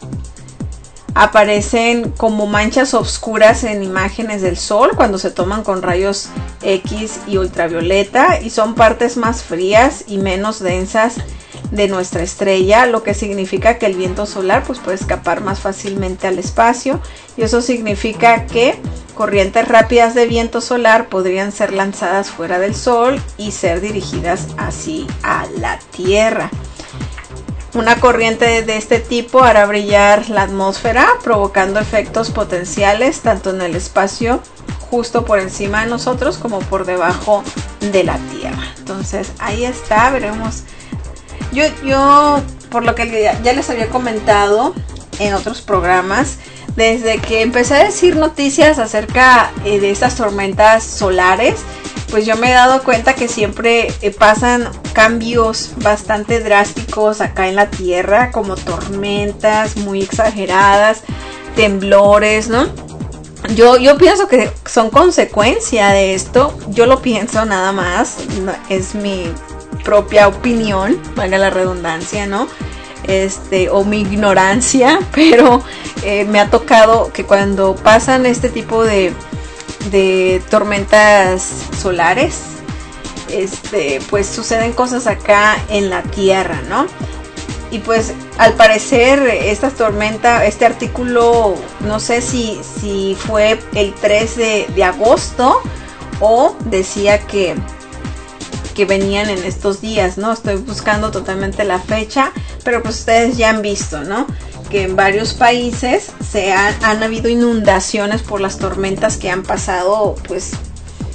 aparecen como manchas oscuras en imágenes del Sol cuando se toman con rayos X y ultravioleta, y son partes más frías y menos densas de nuestra estrella, lo que significa que el viento solar pues puede escapar más fácilmente al espacio, y eso significa que corrientes rápidas de viento solar podrían ser lanzadas fuera del Sol y ser dirigidas así a la Tierra. Una corriente de este tipo hará brillar la atmósfera, provocando efectos potenciales tanto en el espacio justo por encima de nosotros como por debajo de la Tierra. Entonces ahí está, veremos. Yo, yo por lo que ya, ya les había comentado en otros programas, desde que empecé a decir noticias acerca eh, de estas tormentas solares, pues yo me he dado cuenta que siempre eh, pasan cambios bastante drásticos acá en la Tierra, como tormentas muy exageradas, temblores, ¿no? Yo, yo pienso que son consecuencia de esto. Yo lo pienso nada más, no, es mi propia opinión, valga la redundancia, ¿no? Este, o mi ignorancia, pero eh, me ha tocado que cuando pasan este tipo de, de tormentas solares, este, pues suceden cosas acá en la Tierra, ¿no? Y pues al parecer esta tormenta, este artículo, no sé si, si fue el tres de, de agosto o decía que, que venían en estos días, ¿no? Estoy buscando totalmente la fecha, pero pues ustedes ya han visto, ¿no? Que en varios países se han, han habido inundaciones por las tormentas que han pasado, pues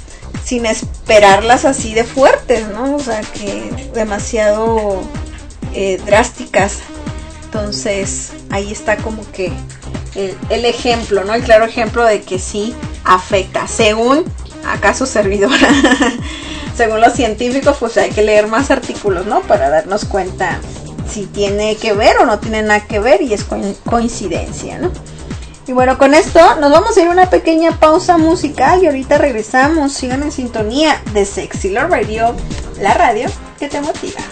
sin esperarlas así de fuertes, ¿no? O sea, que demasiado eh, drásticas. Entonces, ahí está como que el, el ejemplo, ¿no? El claro ejemplo de que sí afecta, según acaso servidora. Según los científicos, pues hay que leer más artículos, ¿no? Para darnos cuenta si tiene que ver o no tiene nada que ver y es co- coincidencia, ¿no? Y bueno, con esto nos vamos a ir a una pequeña pausa musical y ahorita regresamos. Sigan en sintonía de Sexy Love Radio, la radio que te motiva.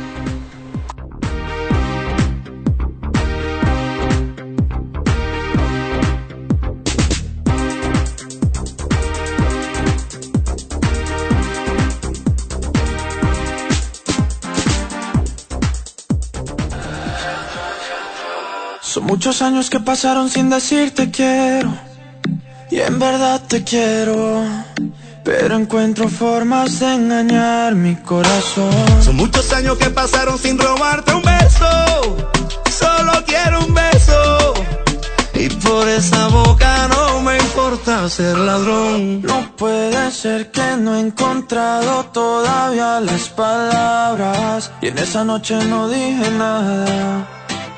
Son muchos años que pasaron sin decirte quiero, y en verdad te quiero, pero encuentro formas de engañar mi corazón. Son muchos años que pasaron sin robarte un beso, solo quiero un beso, y por esa boca no me importa ser ladrón. No puede ser que no he encontrado todavía las palabras, y en esa noche no dije nada.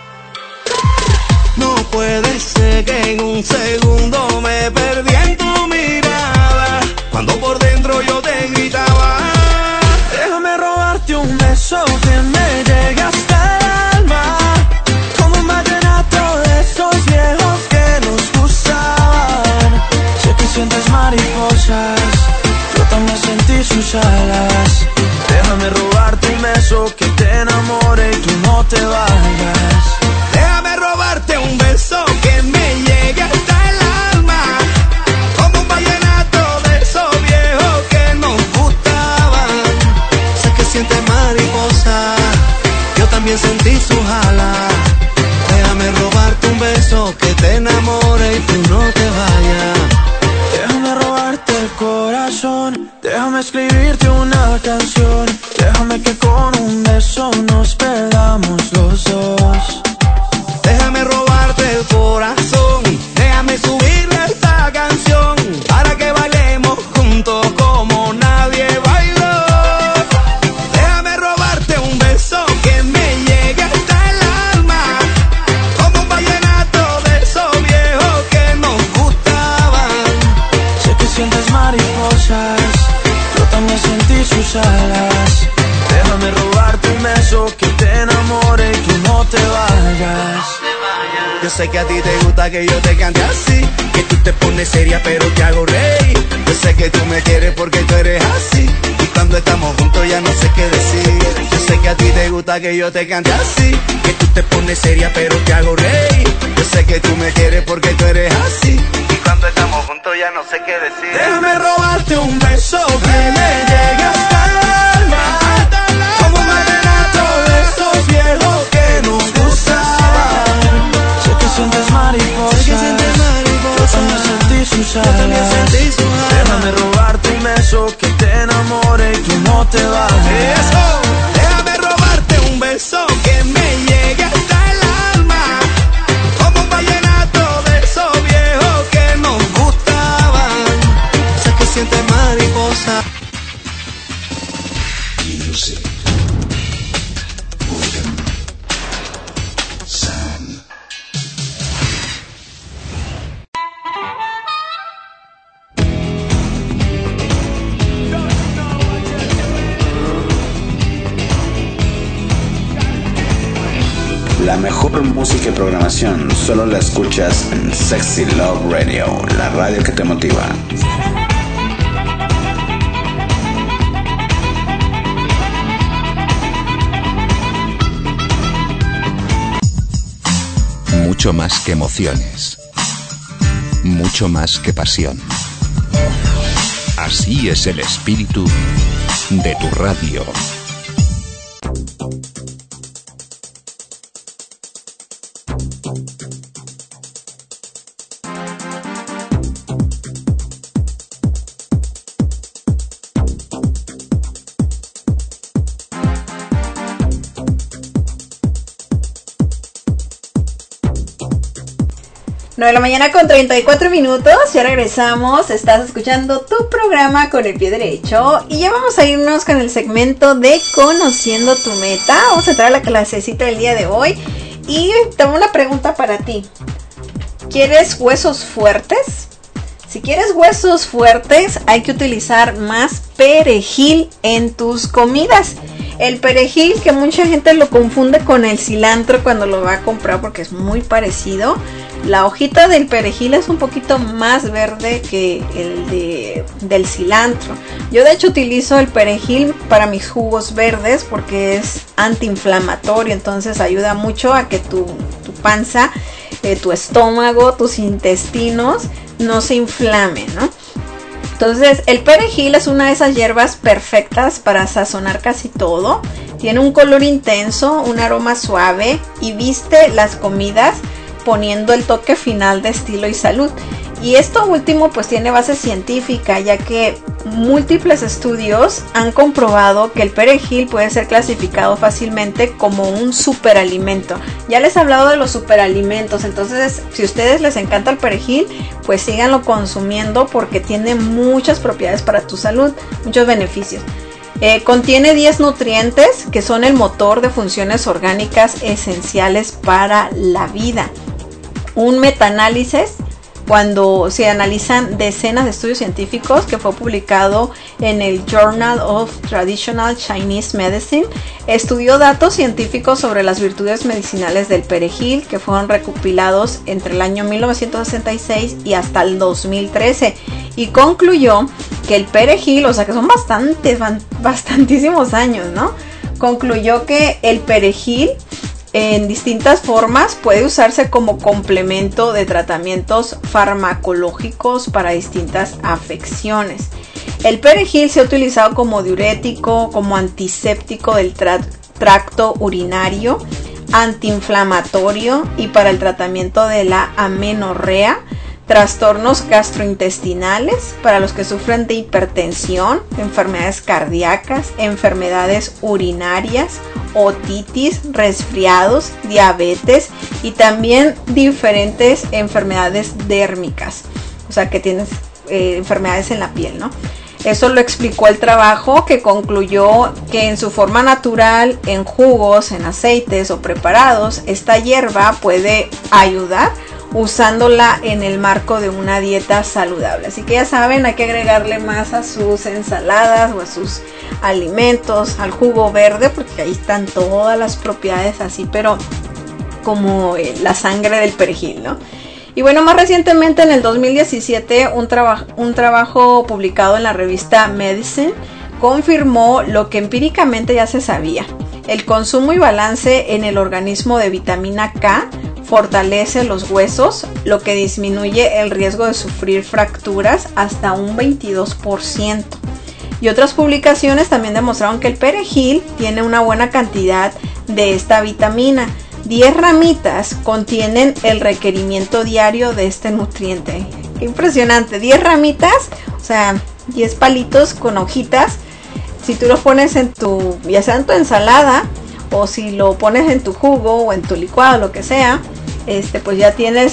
No puede ser que en un segundo me perdí en tu mirada, cuando por dentro yo te gritaba. Déjame robarte un beso que me llegue hasta el alma, como un vallenato de esos viejos que nos gustaban. Sé que sientes mariposas, yo también sentí sus alas. Déjame robarte un beso que te enamore y tú no te vayas. Déjame robarte un beso que me llegue hasta el alma, como un vallenato de esos viejos que nos gustaban. Sé que sientes mariposa, yo también sentí sus alas. Déjame robarte un beso que te enamore y tú no te vayas. Déjame robarte el corazón, déjame escribirte una canción, déjame que con un beso nos perdamos los dos. Déjame robarte el corazón, déjame subirle esta canción, para que bailemos juntos como nadie bailó. Déjame robarte un beso que me llegue hasta el alma, como un vallenato de esos viejos que nos gustaban. Sé que sientes mariposas, yo también sentí sus alas. Déjame robarte un beso que te enamore y tú no te vayas. Yo sé que a ti te gusta que yo te cante así, que tú te pones seria pero te hago reír. Yo sé que tú me quieres porque tú eres así, y cuando estamos juntos ya no sé qué decir. Yo sé que a ti te gusta que yo te cante así, que tú te pones seria pero te hago reír. Yo sé que tú me quieres porque tú eres así, y cuando estamos juntos ya no sé qué decir. Déjame robarte un beso que me llegue hasta el alma, como un vallenato de esos viejos que nos gustaban. Sé que sientes mariposas, sé que sientes mariposas, yo también sentí sus alas. Yo también sentí sus alas. Déjame robarte un beso que te enamore y tú no te vayas. Eso. Déjame robarte un beso que me llegue hasta el alma, como un vallenato de esos viejos que nos gustaban. Sé que sientes mariposa. Music. Boredom. Sound. La mejor música y programación solo la escuchas en Sexy Love Radio, la radio que te motiva. Mucho más que emociones. Mucho más que pasión. Así es el espíritu de tu radio. nueve de la mañana con treinta y cuatro minutos, ya regresamos, estás escuchando tu programa Con el Pie Derecho y ya vamos a irnos con el segmento de Conociendo tu Meta. Vamos a entrar a la clasecita del día de hoy y tengo una pregunta para ti. ¿Quieres huesos fuertes? Si quieres huesos fuertes, hay que utilizar más perejil en tus comidas. El perejil, que mucha gente lo confunde con el cilantro cuando lo va a comprar porque es muy parecido. La hojita del perejil es un poquito más verde que el de, del cilantro. Yo de hecho utilizo el perejil para mis jugos verdes porque es antiinflamatorio, entonces ayuda mucho a que tu, tu panza, eh, tu estómago, tus intestinos no se inflamen, ¿no? Entonces el perejil es una de esas hierbas perfectas para sazonar casi todo. Tiene un color intenso, un aroma suave y viste las comidas poniendo el toque final de estilo y salud. Y esto último pues tiene base científica, ya que múltiples estudios han comprobado que el perejil puede ser clasificado fácilmente como un superalimento. Ya les he hablado de los superalimentos, entonces si a ustedes les encanta el perejil, pues síganlo consumiendo porque tiene muchas propiedades para tu salud, muchos beneficios. Eh, contiene diez nutrientes que son el motor de funciones orgánicas esenciales para la vida. Un metaanálisis, cuando se analizan decenas de estudios científicos, que fue publicado en el Journal of Traditional Chinese Medicine, estudió datos científicos sobre las virtudes medicinales del perejil, que fueron recopilados entre el año mil novecientos sesenta y seis y hasta el dos mil trece, y concluyó que el perejil, o sea que son bastantes, bastantísimos años, ¿no? Concluyó que el perejil en distintas formas puede usarse como complemento de tratamientos farmacológicos para distintas afecciones. El perejil se ha utilizado como diurético, como antiséptico del tra- tracto urinario, antiinflamatorio y para el tratamiento de la amenorrea, trastornos gastrointestinales, para los que sufren de hipertensión, enfermedades cardíacas, enfermedades urinarias, otitis, resfriados, diabetes y también diferentes enfermedades dérmicas, o sea que tienes eh, enfermedades en la piel, ¿no? Eso lo explicó el trabajo, que concluyó que en su forma natural, en jugos, en aceites o preparados, esta hierba puede ayudar usándola en el marco de una dieta saludable. Así que ya saben, hay que agregarle más a sus ensaladas o a sus alimentos, al jugo verde, porque ahí están todas las propiedades así, pero como eh, la sangre del perejil, ¿no? Y bueno, más recientemente en el dos mil diecisiete un, traba- un trabajo publicado en la revista Medicine confirmó lo que empíricamente ya se sabía. El consumo y balance en el organismo de vitamina K fortalece los huesos, lo que disminuye el riesgo de sufrir fracturas hasta un veintidós por ciento. Y otras publicaciones también demostraron que el perejil tiene una buena cantidad de esta vitamina. diez ramitas contienen el requerimiento diario de este nutriente. Qué impresionante, diez ramitas, o sea, diez palitos con hojitas. Si tú los pones en tu, ya sea en tu ensalada, o si lo pones en tu jugo o en tu licuado, lo que sea, este, pues ya tienes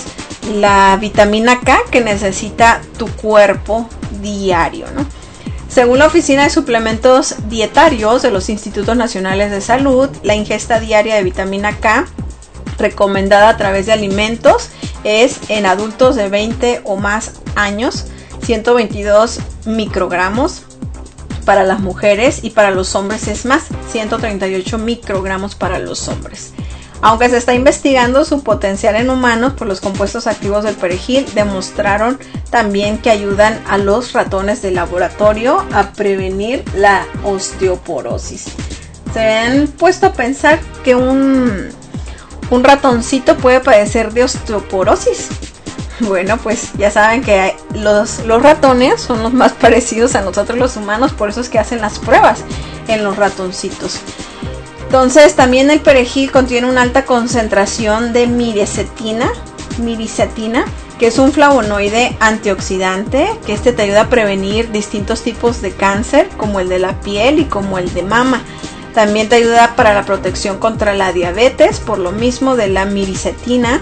la vitamina K que necesita tu cuerpo diario, ¿no? Según la Oficina de Suplementos Dietarios de los Institutos Nacionales de Salud, la ingesta diaria de vitamina K recomendada a través de alimentos es en adultos de veinte o más años, ciento veintidós microgramos. Para las mujeres y para los hombres es más, ciento treinta y ocho microgramos para los hombres. Aunque se está investigando su potencial en humanos, pues los compuestos activos del perejil demostraron también que ayudan a los ratones de laboratorio a prevenir la osteoporosis. ¿Se han puesto a pensar que un, un ratoncito puede padecer de osteoporosis? Bueno, pues ya saben que los, los ratones son los más parecidos a nosotros los humanos, por eso es que hacen las pruebas en los ratoncitos. Entonces también el perejil contiene una alta concentración de miricetina, miricetina, que es un flavonoide antioxidante, que este te ayuda a prevenir distintos tipos de cáncer, como el de la piel y como el de mama. También te ayuda para la protección contra la diabetes, por lo mismo de la miricetina,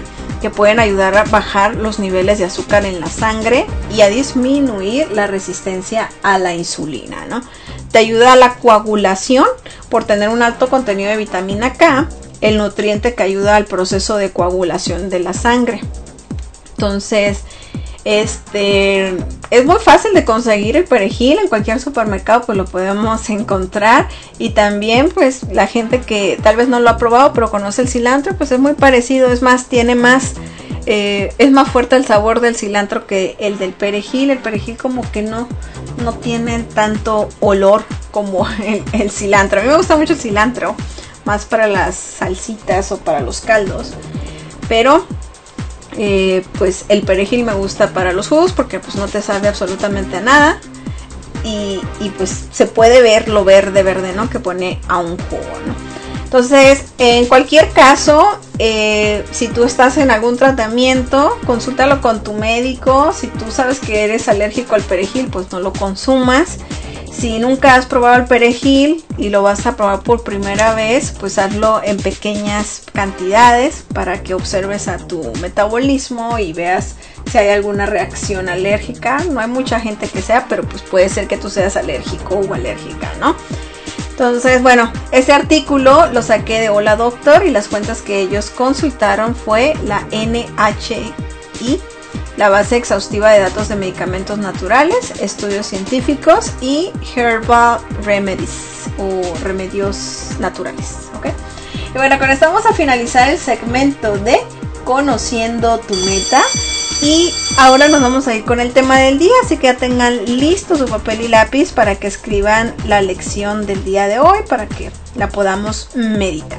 que pueden ayudar a bajar los niveles de azúcar en la sangre y a disminuir la resistencia a la insulina, ¿no? Te ayuda a la coagulación por tener un alto contenido de vitamina K, el nutriente que ayuda al proceso de coagulación de la sangre. Entonces, este es muy fácil de conseguir el perejil en cualquier supermercado, pues lo podemos encontrar. Y también pues la gente que tal vez no lo ha probado pero conoce el cilantro, pues es muy parecido, es más, tiene más eh, es más fuerte el sabor del cilantro que el del perejil. El perejil como que no no tiene tanto olor como el, el cilantro. A mí me gusta mucho el cilantro, más para las salsitas o para los caldos, pero Eh, pues el perejil me gusta para los jugos porque pues no te sabe absolutamente a nada y, y pues se puede ver lo verde verde, ¿no? Que pone a un jugo, ¿no? Entonces, en cualquier caso, eh, si tú estás en algún tratamiento, consúltalo con tu médico. Si tú sabes que eres alérgico al perejil, pues no lo consumas. Si nunca has probado el perejil y lo vas a probar por primera vez, pues hazlo en pequeñas cantidades para que observes a tu metabolismo y veas si hay alguna reacción alérgica. No hay mucha gente que sea, pero pues puede ser que tú seas alérgico o alérgica, ¿no? Entonces, bueno, ese artículo lo saqué de Hola Doctor y las fuentes que ellos consultaron fue la N H I, la base exhaustiva de datos de medicamentos naturales, estudios científicos y Herbal Remedies o remedios naturales, ¿ok? Y bueno, con esto vamos a finalizar el segmento de Conociendo tu Meta y ahora nos vamos a ir con el tema del día, así que ya tengan listo su papel y lápiz para que escriban la lección del día de hoy para que la podamos meditar.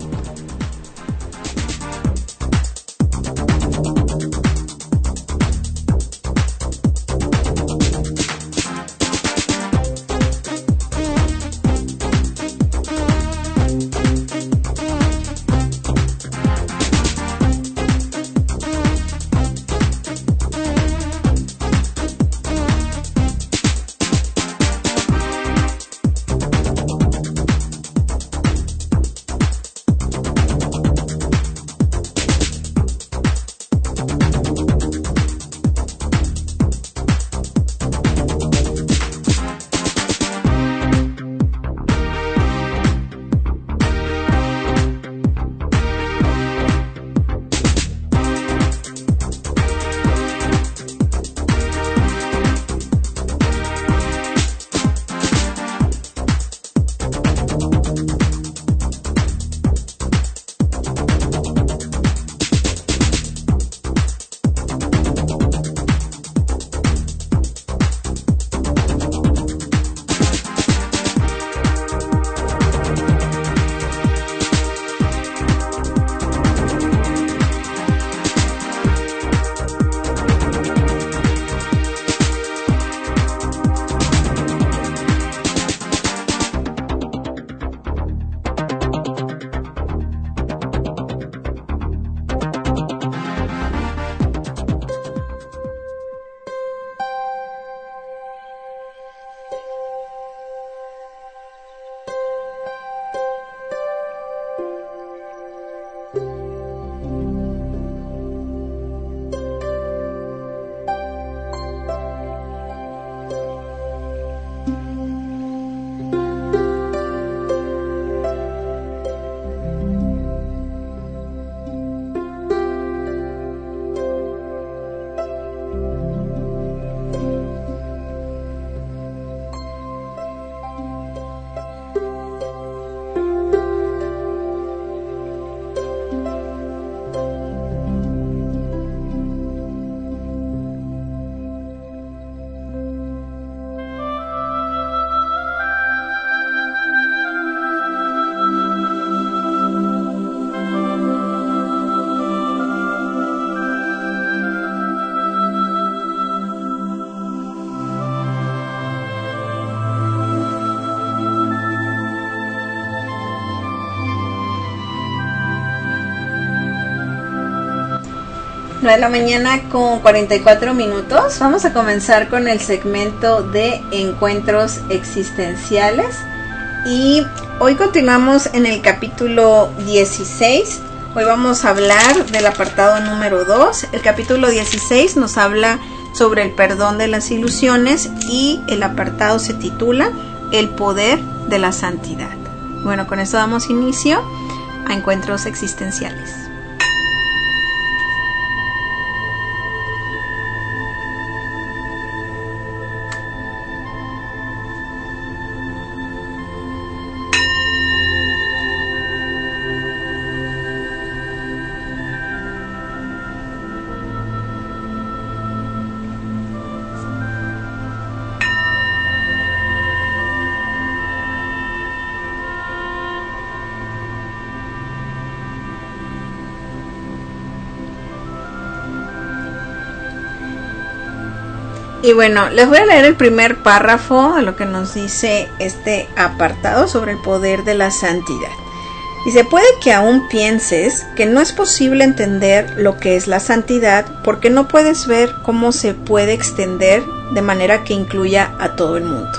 nueve de la mañana con cuarenta y cuatro minutos. Vamos a comenzar con el segmento de encuentros existenciales y hoy continuamos en el capítulo dieciséis Hoy vamos a hablar del apartado número dos. El capítulo dieciséis nos habla sobre el perdón de las ilusiones y el apartado se titula El poder de la santidad. Bueno, con esto damos inicio a encuentros existenciales. Y bueno, les voy a leer el primer párrafo de lo que nos dice este apartado sobre el poder de la santidad. Dice, puede que aún pienses que no es posible entender lo que es la santidad porque no puedes ver cómo se puede extender de manera que incluya a todo el mundo.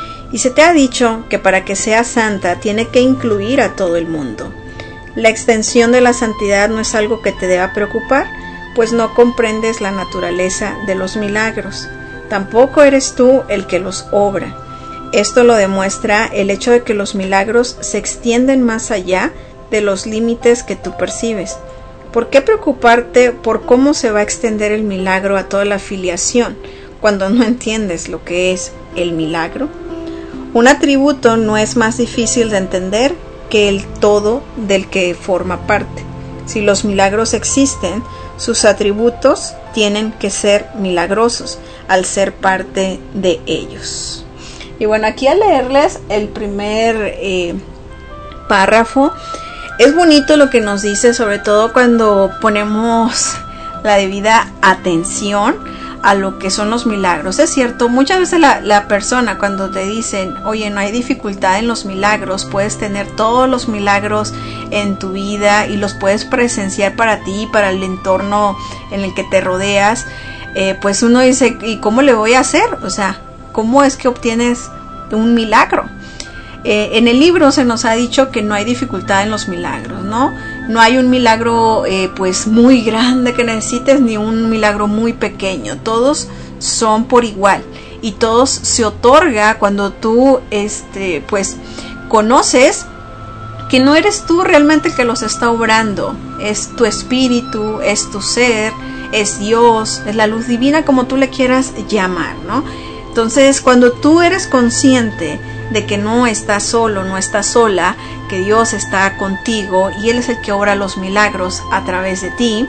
Y se te ha dicho que para que sea santa tiene que incluir a todo el mundo. La extensión de la santidad no es algo que te deba preocupar, pues no comprendes la naturaleza de los milagros. Tampoco eres tú el que los obra. Esto lo demuestra el hecho de que los milagros se extienden más allá de los límites que tú percibes. ¿Por qué preocuparte por cómo se va a extender el milagro a toda la filiación cuando no entiendes lo que es el milagro? Un atributo no es más difícil de entender que el todo del que forma parte. Si los milagros existen, sus atributos tienen que ser milagrosos al ser parte de ellos. Y bueno, aquí al leerles el primer eh, párrafo, es bonito lo que nos dice, sobre todo cuando ponemos la debida atención a lo que son los milagros. Es cierto, muchas veces la, la persona cuando te dicen, oye, no hay dificultad en los milagros, puedes tener todos los milagros en tu vida y los puedes presenciar para ti, para el entorno en el que te rodeas, eh, pues uno dice, ¿y cómo le voy a hacer? O sea, ¿cómo es que obtienes un milagro? Eh, en el libro se nos ha dicho que no hay dificultad en los milagros, ¿no? No hay un milagro eh, pues muy grande que necesites ni un milagro muy pequeño. Todos son por igual y todos se otorga cuando tú este pues conoces que no eres tú realmente el que los está obrando, es tu espíritu, es tu ser, es Dios, es la luz divina, como tú le quieras llamar, ¿no? Entonces, cuando tú eres consciente de que no estás solo, no estás sola, que Dios está contigo y Él es el que obra los milagros a través de ti,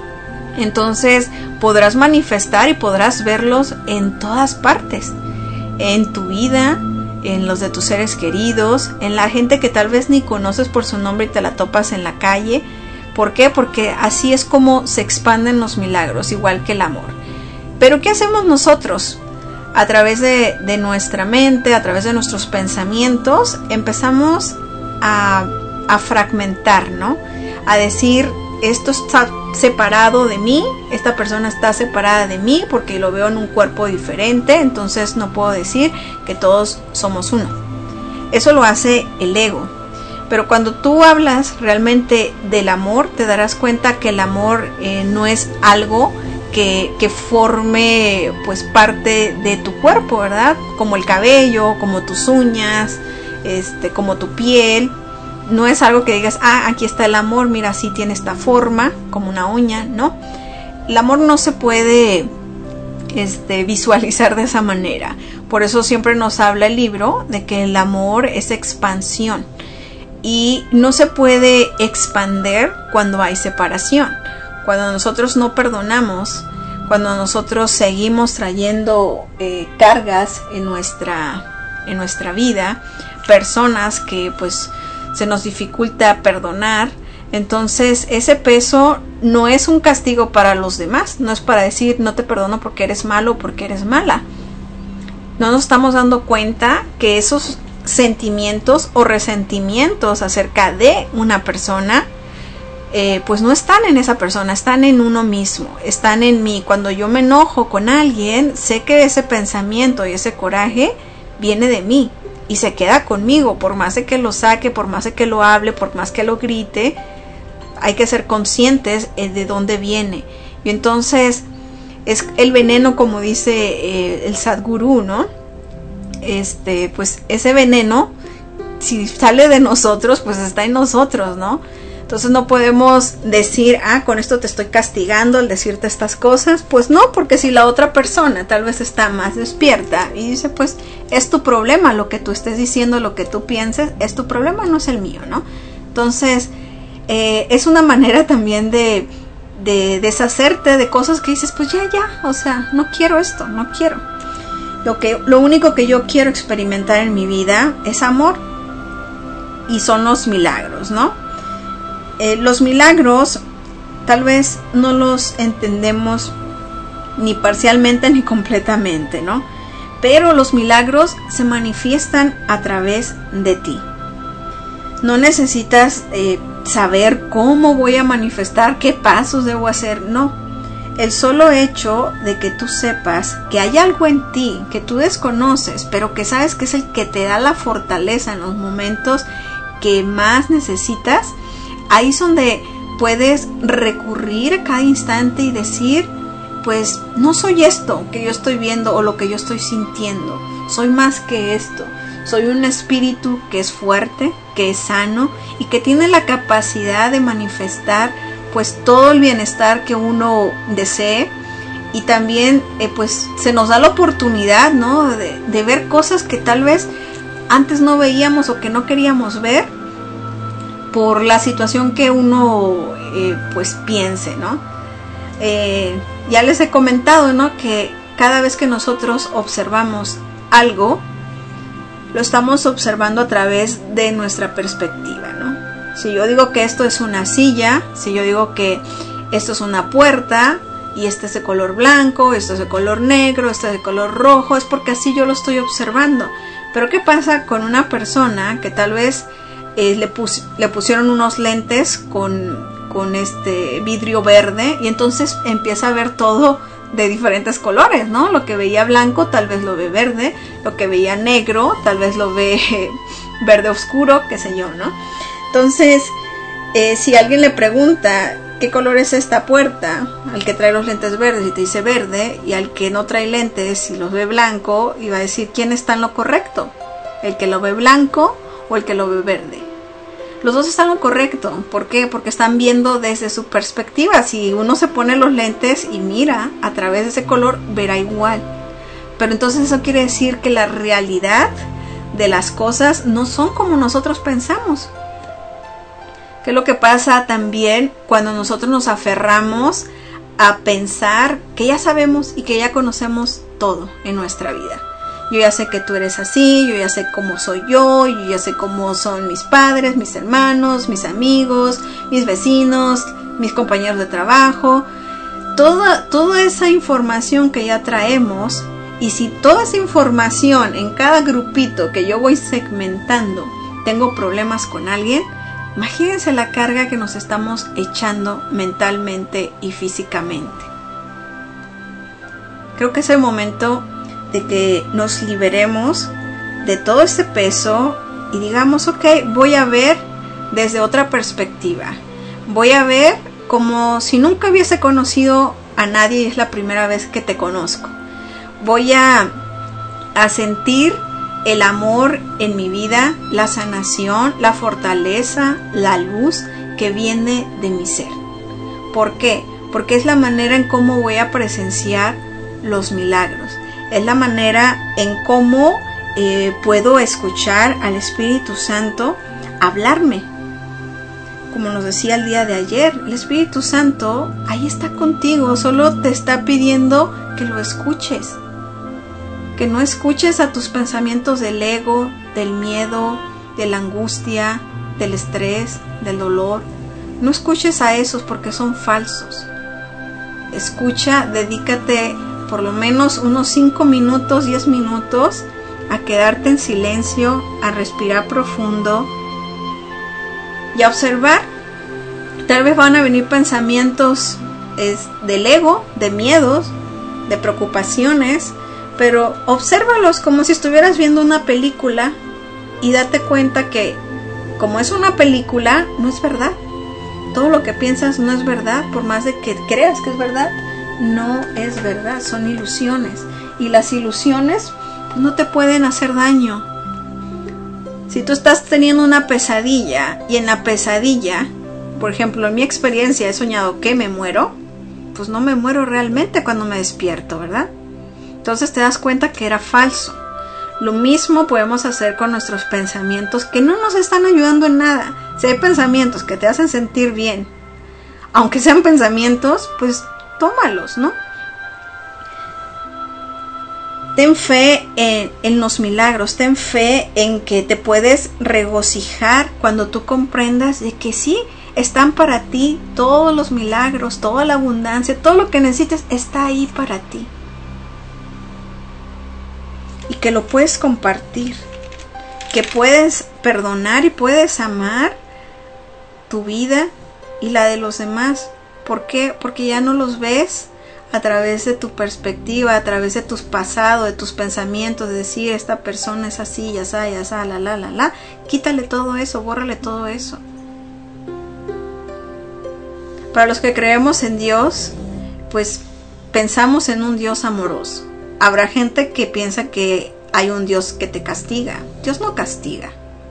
entonces podrás manifestar y podrás verlos en todas partes, en tu vida, en los de tus seres queridos, en la gente que tal vez ni conoces por su nombre y te la topas en la calle. ¿Por qué? Porque así es como se expanden los milagros, igual que el amor. Pero ¿qué hacemos nosotros? A través de, de nuestra mente, a través de nuestros pensamientos, empezamos a, a fragmentar, ¿no? A decir, esto está separado de mí, esta persona está separada de mí porque lo veo en un cuerpo diferente, entonces no puedo decir que todos somos uno. Eso lo hace el ego. Pero cuando tú hablas realmente del amor, te darás cuenta que el amor eh, no es algo que, que forme pues parte de tu cuerpo, ¿verdad? Como el cabello, como tus uñas, este, como tu piel. No es algo que digas, ah, aquí está el amor, mira, así tiene esta forma, como una uña, ¿no? El amor no se puede este, visualizar de esa manera. Por eso siempre nos habla el libro de que el amor es expansión. Y no se puede expander cuando hay separación. Cuando nosotros no perdonamos, cuando nosotros seguimos trayendo eh, cargas en nuestra, en nuestra vida, personas que pues se nos dificulta perdonar, entonces ese peso no es un castigo para los demás, no es para decir no te perdono porque eres malo o porque eres mala. No nos estamos dando cuenta que esos sentimientos o resentimientos acerca de una persona eh, pues no están en esa persona, están en uno mismo, están en mí. Cuando yo me enojo con alguien, sé que ese pensamiento y ese coraje viene de mí y se queda conmigo, por más de que lo saque, por más de que lo hable, por más que lo grite, hay que ser conscientes de dónde viene. Y entonces es el veneno, como dice eh, el Sadhguru, ¿no? Este, pues ese veneno, si sale de nosotros, pues está en nosotros, ¿no? Entonces no podemos decir, ah, con esto te estoy castigando al decirte estas cosas. Pues no, porque si la otra persona tal vez está más despierta y dice, pues es tu problema, lo que tú estés diciendo, lo que tú pienses, es tu problema, no es el mío, ¿no? Entonces eh, es una manera también de, de deshacerte de cosas que dices, pues ya, ya, o sea, no quiero esto, no quiero. Lo, que, lo único que yo quiero experimentar en mi vida es amor, y son los milagros, ¿no? Eh, los milagros tal vez no los entendemos ni parcialmente ni completamente, ¿no? Pero los milagros se manifiestan a través de ti. No necesitas eh, saber cómo voy a manifestar, qué pasos debo hacer, no. El solo hecho de que tú sepas que hay algo en ti que tú desconoces, pero que sabes que es el que te da la fortaleza en los momentos que más necesitas, ahí es donde puedes recurrir a cada instante y decir, pues no soy esto que yo estoy viendo o lo que yo estoy sintiendo, soy más que esto, soy un espíritu que es fuerte, que es sano y que tiene la capacidad de manifestar pues todo el bienestar que uno desee. Y también eh, pues se nos da la oportunidad, ¿no? de, de ver cosas que tal vez antes no veíamos o que no queríamos ver por la situación que uno eh, pues piense, ¿no? Eh, ya les he comentado, ¿no? Que cada vez que nosotros observamos algo, lo estamos observando a través de nuestra perspectiva, ¿no? Si yo digo que esto es una silla, si yo digo que esto es una puerta y este es de color blanco, esto es de color negro, esto es de color rojo, es porque así yo lo estoy observando. Pero ¿qué pasa con una persona que tal vez eh, le, pus- le pusieron unos lentes con, con este vidrio verde y entonces empieza a ver todo de diferentes colores, ¿no? Lo que veía blanco tal vez lo ve verde, lo que veía negro tal vez lo ve verde oscuro, qué sé yo, ¿no? Entonces, eh, si alguien le pregunta ¿qué color es esta puerta? Al que trae los lentes verdes y te dice verde, y al que no trae lentes y los ve blanco, y va a decir ¿quién está en lo correcto? ¿El que lo ve blanco o el que lo ve verde? Los dos están en lo correcto. ¿Por qué? Porque están viendo desde su perspectiva. Si uno se pone los lentes y mira a través de ese color, verá igual. Pero entonces eso quiere decir que la realidad de las cosas no son como nosotros pensamos. ¿Qué es lo que pasa también cuando nosotros nos aferramos a pensar que ya sabemos y que ya conocemos todo en nuestra vida? Yo ya sé que tú eres así, yo ya sé cómo soy yo, yo ya sé cómo son mis padres, mis hermanos, mis amigos, mis vecinos, mis compañeros de trabajo. Toda, toda esa información que ya traemos, y si toda esa información en cada grupito que yo voy segmentando, tengo problemas con alguien, imagínense la carga que nos estamos echando mentalmente y físicamente. Creo que es el momento de que nos liberemos de todo este peso y digamos, ok, voy a ver desde otra perspectiva. Voy a ver como si nunca hubiese conocido a nadie y es la primera vez que te conozco. Voy a, a sentir el amor en mi vida, la sanación, la fortaleza, la luz que viene de mi ser. ¿Por qué? Porque es la manera en cómo voy a presenciar los milagros. Es la manera en cómo eh, puedo escuchar al Espíritu Santo hablarme. Como nos decía el día de ayer, el Espíritu Santo ahí está contigo, solo te está pidiendo que lo escuches. Que no escuches a tus pensamientos del ego, del miedo, de la angustia, del estrés, del dolor. No escuches a esos porque son falsos. Escucha, dedícate por lo menos unos cinco minutos, diez minutos a quedarte en silencio, a respirar profundo y a observar. Tal vez van a venir pensamientos es, del ego, de miedos, de preocupaciones, pero obsérvalos como si estuvieras viendo una película y date cuenta que como es una película, no es verdad. todo lo que piensas no es verdad, por más de que creas que es verdad, no es verdad, son ilusiones. Y las ilusiones no te pueden hacer daño. Si tú estás teniendo una pesadilla y en la pesadilla, por ejemplo, en mi experiencia he soñado que me muero, pues no me muero realmente cuando me despierto, ¿verdad? Entonces te das cuenta que era falso. Lo mismo podemos hacer con nuestros pensamientos que no nos están ayudando en nada. Si hay pensamientos que te hacen sentir bien, aunque sean pensamientos, pues tómalos, ¿no? Ten fe en, en los milagros, ten fe en que te puedes regocijar cuando tú comprendas de que sí, están para ti todos los milagros, toda la abundancia, todo lo que necesites está ahí para ti. Y que lo puedes compartir, que puedes perdonar y puedes amar tu vida y la de los demás. ¿Por qué? Porque ya no los ves a través de tu perspectiva, a través de tus pasados, de tus pensamientos, de decir esta persona es así, ya está, ya está, la, la, la, la. Quítale todo eso, bórrale todo eso. Para los que creemos en Dios, pues pensamos en un Dios amoroso. Habrá gente que piensa que hay un Dios que te castiga. Dios no castiga.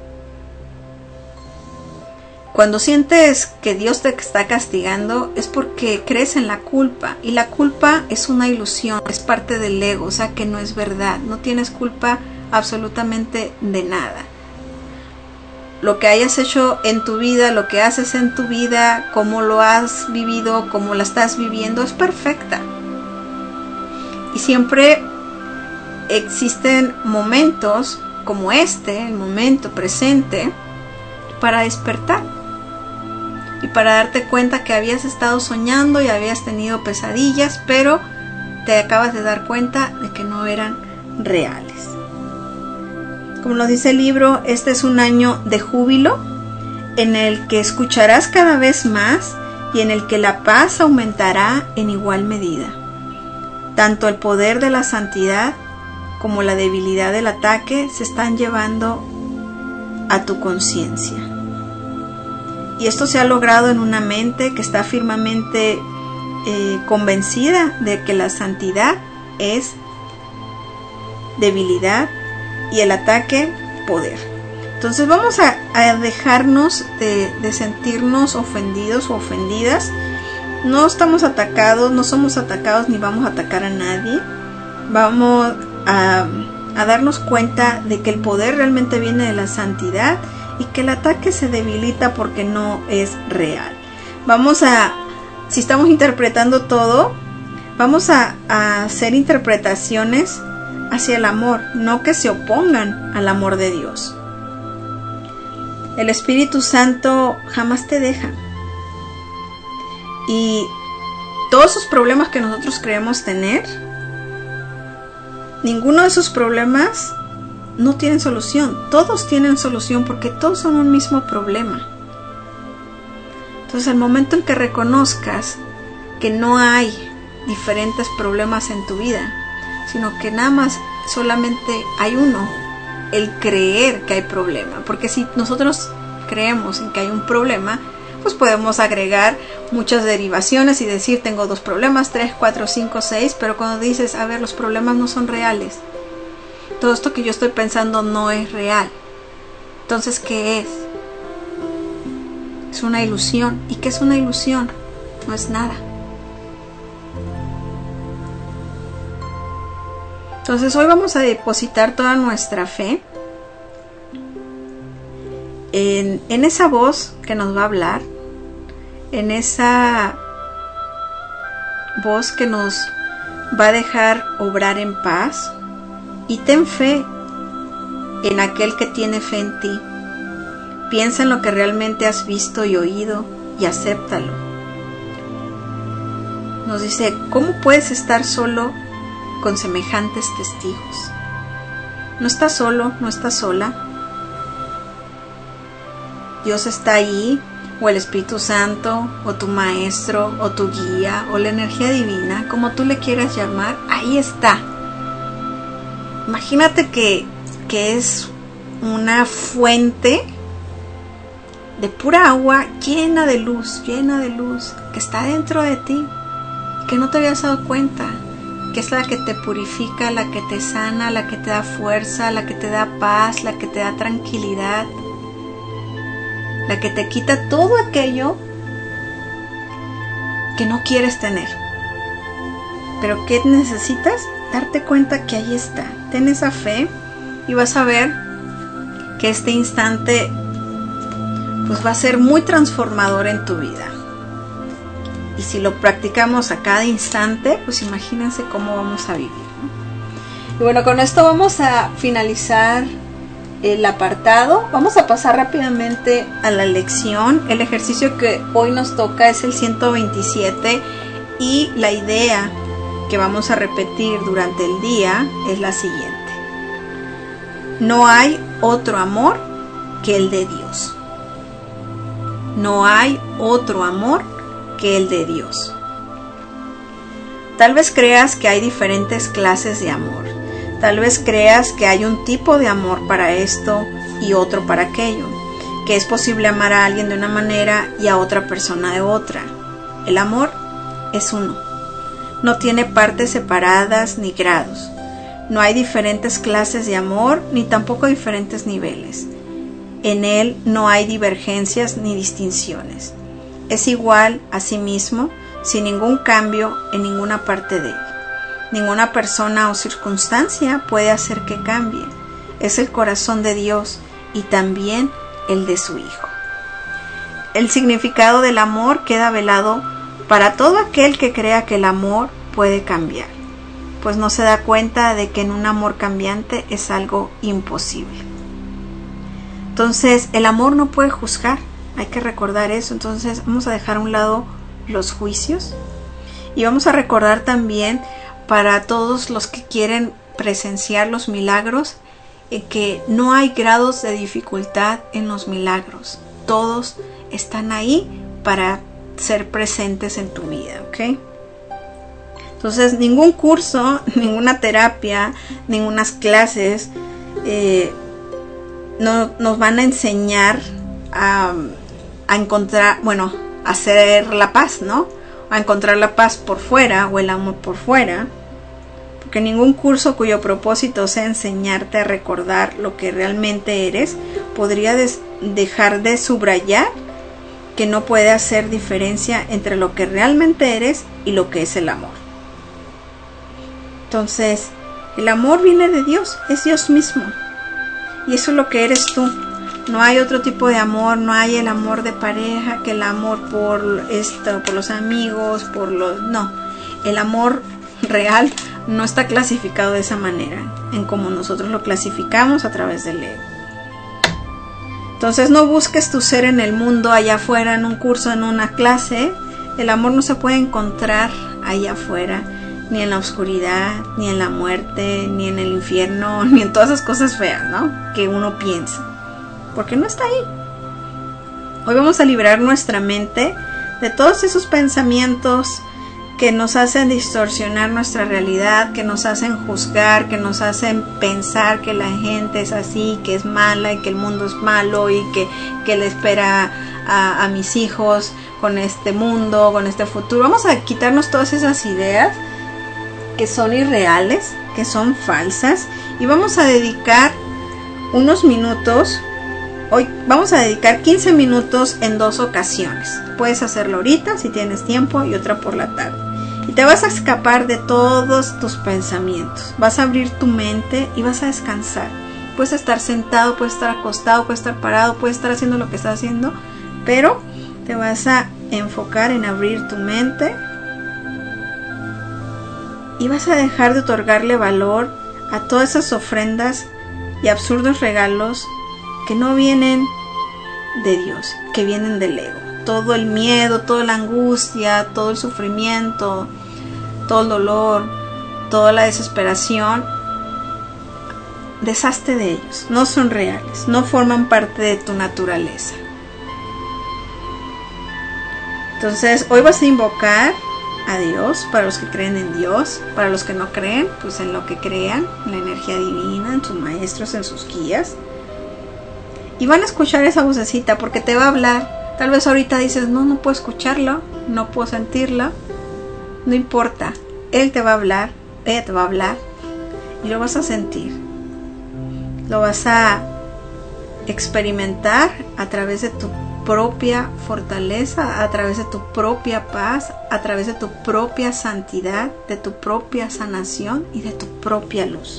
Cuando sientes que Dios te está castigando es porque crees en la culpa. Y la culpa es una ilusión, es parte del ego, o sea que no es verdad. No tienes culpa absolutamente de nada. Lo que hayas hecho en tu vida, lo que haces en tu vida, cómo lo has vivido, cómo la estás viviendo, es perfecta. Y siempre existen momentos como este, el momento presente, para despertar. Y para darte cuenta que habías estado soñando y habías tenido pesadillas, pero te acabas de dar cuenta de que no eran reales. Como nos dice el libro, este es un año de júbilo en el que escucharás cada vez más y en el que la paz aumentará en igual medida. Tanto el poder de la santidad como la debilidad del ataque se están llevando a tu conciencia. Y esto se ha logrado en una mente que está firmemente eh, convencida de que la santidad es debilidad y el ataque poder. Entonces vamos a, a dejarnos de, de sentirnos ofendidos o ofendidas. No estamos atacados, no somos atacados ni vamos a atacar a nadie. Vamos a, a darnos cuenta de que el poder realmente viene de la santidad y que el ataque se debilita porque no es real. Vamos a, si estamos interpretando todo, vamos a, a hacer interpretaciones hacia el amor, no que se opongan al amor de Dios. El Espíritu Santo jamás te deja. Y todos esos problemas que nosotros creemos tener, ninguno de esos problemas no tienen solución. Todos tienen solución porque todos son un mismo problema. Entonces, al momento en que reconozcas que no hay diferentes problemas en tu vida, sino que nada más solamente hay uno, el creer que hay problema. Porque si nosotros creemos en que hay un problema, pues podemos agregar muchas derivaciones y decir tengo dos problemas, tres, cuatro, cinco, seis, pero cuando dices, a ver, los problemas no son reales, todo esto que yo estoy pensando no es real, entonces ¿qué es? Es una ilusión. ¿Y qué es una ilusión? No es nada. Entonces hoy vamos a depositar toda nuestra fe en, en esa voz que nos va a hablar, en esa voz que nos va a dejar obrar en paz, y ten fe en aquel que tiene fe en ti. Piensa en lo que realmente has visto y oído y acéptalo. Nos dice, ¿cómo puedes estar solo con semejantes testigos? No estás solo, no estás sola. Dios está ahí, o el Espíritu Santo, o tu maestro, o tu guía, o la energía divina, como tú le quieras llamar, ahí está. Imagínate que, que es una fuente de pura agua llena de luz, llena de luz, que está dentro de ti, que no te habías dado cuenta, que es la que te purifica, la que te sana, la que te da fuerza, la que te da paz, la que te da tranquilidad, la que te quita todo aquello que no quieres tener. Pero ¿qué necesitas? Darte cuenta que ahí está. Ten esa fe y vas a ver que este instante pues va a ser muy transformador en tu vida. Y si lo practicamos a cada instante, pues imagínense cómo vamos a vivir, ¿no? Y bueno, con esto vamos a finalizar el apartado. Vamos a pasar rápidamente a la lección. El ejercicio que hoy nos toca es el ciento veintisiete y la idea que vamos a repetir durante el día es la siguiente. No hay otro amor que el de Dios. No hay otro amor que el de Dios. Tal vez creas que hay diferentes clases de amor. Tal vez creas que hay un tipo de amor para esto y otro para aquello. Que es posible amar a alguien de una manera y a otra persona de otra. El amor es uno. No tiene partes separadas ni grados. No hay diferentes clases de amor ni tampoco diferentes niveles. En él no hay divergencias ni distinciones. Es igual a sí mismo, sin ningún cambio en ninguna parte de él. Ninguna persona o circunstancia puede hacer que cambie. Es el corazón de Dios y también el de su Hijo. El significado del amor queda velado para todo aquel que crea que el amor puede cambiar, pues no se da cuenta de que en un amor cambiante es algo imposible. Entonces, el amor no puede juzgar, hay que recordar eso. Entonces, vamos a dejar a un lado los juicios y vamos a recordar también para todos los que quieren presenciar los milagros, eh, que no hay grados de dificultad en los milagros. Todos están ahí para ser presentes en tu vida, ¿ok? Entonces, ningún curso, ninguna terapia, ningunas clases eh, no, nos van a enseñar a, a encontrar, bueno, a hacer la paz, ¿no? A encontrar la paz por fuera o el amor por fuera, porque ningún curso cuyo propósito sea enseñarte a recordar lo que realmente eres podría des- dejar de subrayar que no puede hacer diferencia entre lo que realmente eres y lo que es el amor. Entonces, el amor viene de Dios, es Dios mismo, y eso es lo que eres tú. No hay otro tipo de amor, no hay el amor de pareja, que el amor por esto, por los amigos, por los... No, el amor real no está clasificado de esa manera, en como nosotros lo clasificamos a través del ego. Entonces no busques tu ser en el mundo, allá afuera, en un curso, en una clase. El amor no se puede encontrar allá afuera, ni en la oscuridad, ni en la muerte, ni en el infierno, ni en todas esas cosas feas, ¿no? Que uno piensa, porque no está ahí. Hoy vamos a liberar nuestra mente de todos esos pensamientos que nos hacen distorsionar nuestra realidad, que nos hacen juzgar, que nos hacen pensar que la gente es así, que es mala y que el mundo es malo y que, que le espera a, a mis hijos con este mundo, con este futuro. Vamos a quitarnos todas esas ideas que son irreales, que son falsas, y vamos a dedicar unos minutos. Hoy vamos a dedicar quince minutos en dos ocasiones. Puedes hacerlo ahorita si tienes tiempo y otra por la tarde. Y te vas a escapar de todos tus pensamientos. Vas a abrir tu mente y vas a descansar. Puedes estar sentado, puedes estar acostado, puedes estar parado, puedes estar haciendo lo que estás haciendo, pero te vas a enfocar en abrir tu mente y vas a dejar de otorgarle valor a todas esas ofrendas y absurdos regalos que no vienen de Dios, que vienen del ego. Todo el miedo, toda la angustia, todo el sufrimiento, todo el dolor, toda la desesperación, deshazte de ellos. No son reales, no forman parte de tu naturaleza. Entonces, hoy vas a invocar a Dios, para los que creen en Dios, para los que no creen, pues en lo que crean, en la energía divina, en sus maestros, en sus guías. y van a escuchar esa vocecita porque te va a hablar. Tal vez ahorita dices, no, no puedo escucharlo, no puedo sentirlo. No importa, él te va a hablar, ella te va a hablar y lo vas a sentir. Lo vas a experimentar a través de tu propia fortaleza, a través de tu propia paz, a través de tu propia santidad, de tu propia sanación y de tu propia luz.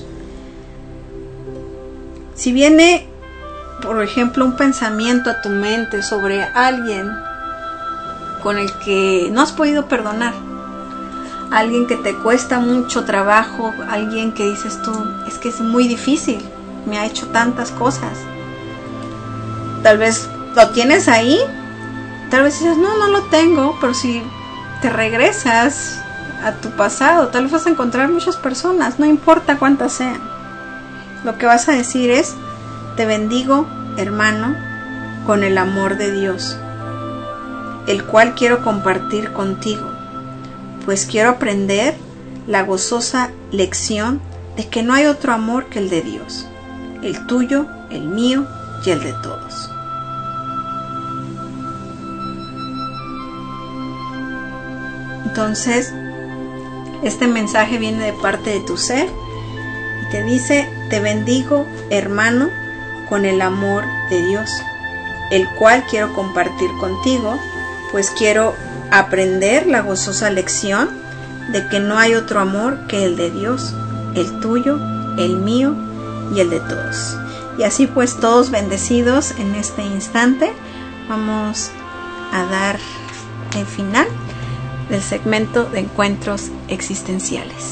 Si viene, por ejemplo, un pensamiento a tu mente sobre alguien con el que no has podido perdonar, alguien que te cuesta mucho trabajo, alguien que dices tú, es que es muy difícil, me ha hecho tantas cosas, tal vez lo tienes ahí, tal vez dices, no, no lo tengo, pero si te regresas a tu pasado, tal vez vas a encontrar muchas personas, no importa cuántas sean. Lo que vas a decir es, te bendigo, hermano, con el amor de Dios, el cual quiero compartir contigo, pues quiero aprender la gozosa lección de que no hay otro amor que el de Dios, el tuyo, el mío y el de todos. Entonces, este mensaje viene de parte de tu ser y te dice, te bendigo, hermano, con el amor de Dios, el cual quiero compartir contigo, pues quiero aprender la gozosa lección de que no hay otro amor que el de Dios, el tuyo, el mío y el de todos. Y así pues, todos bendecidos en este instante, vamos a dar el final del segmento de encuentros existenciales.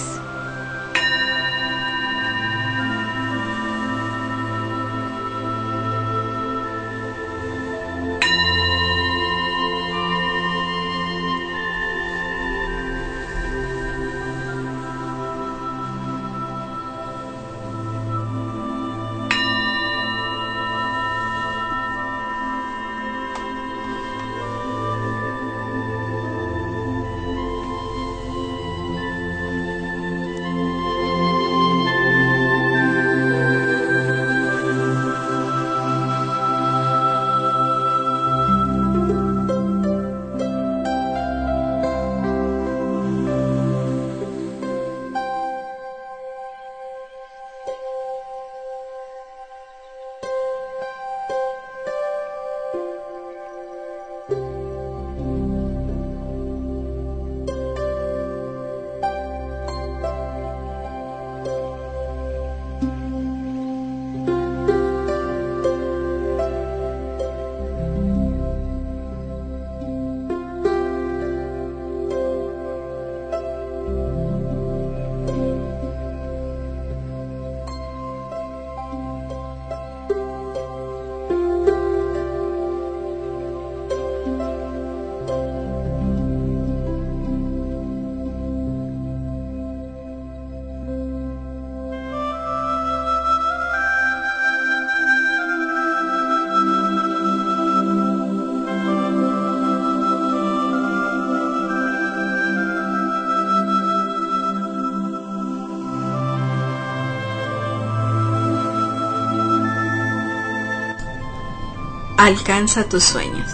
Alcanza tus sueños.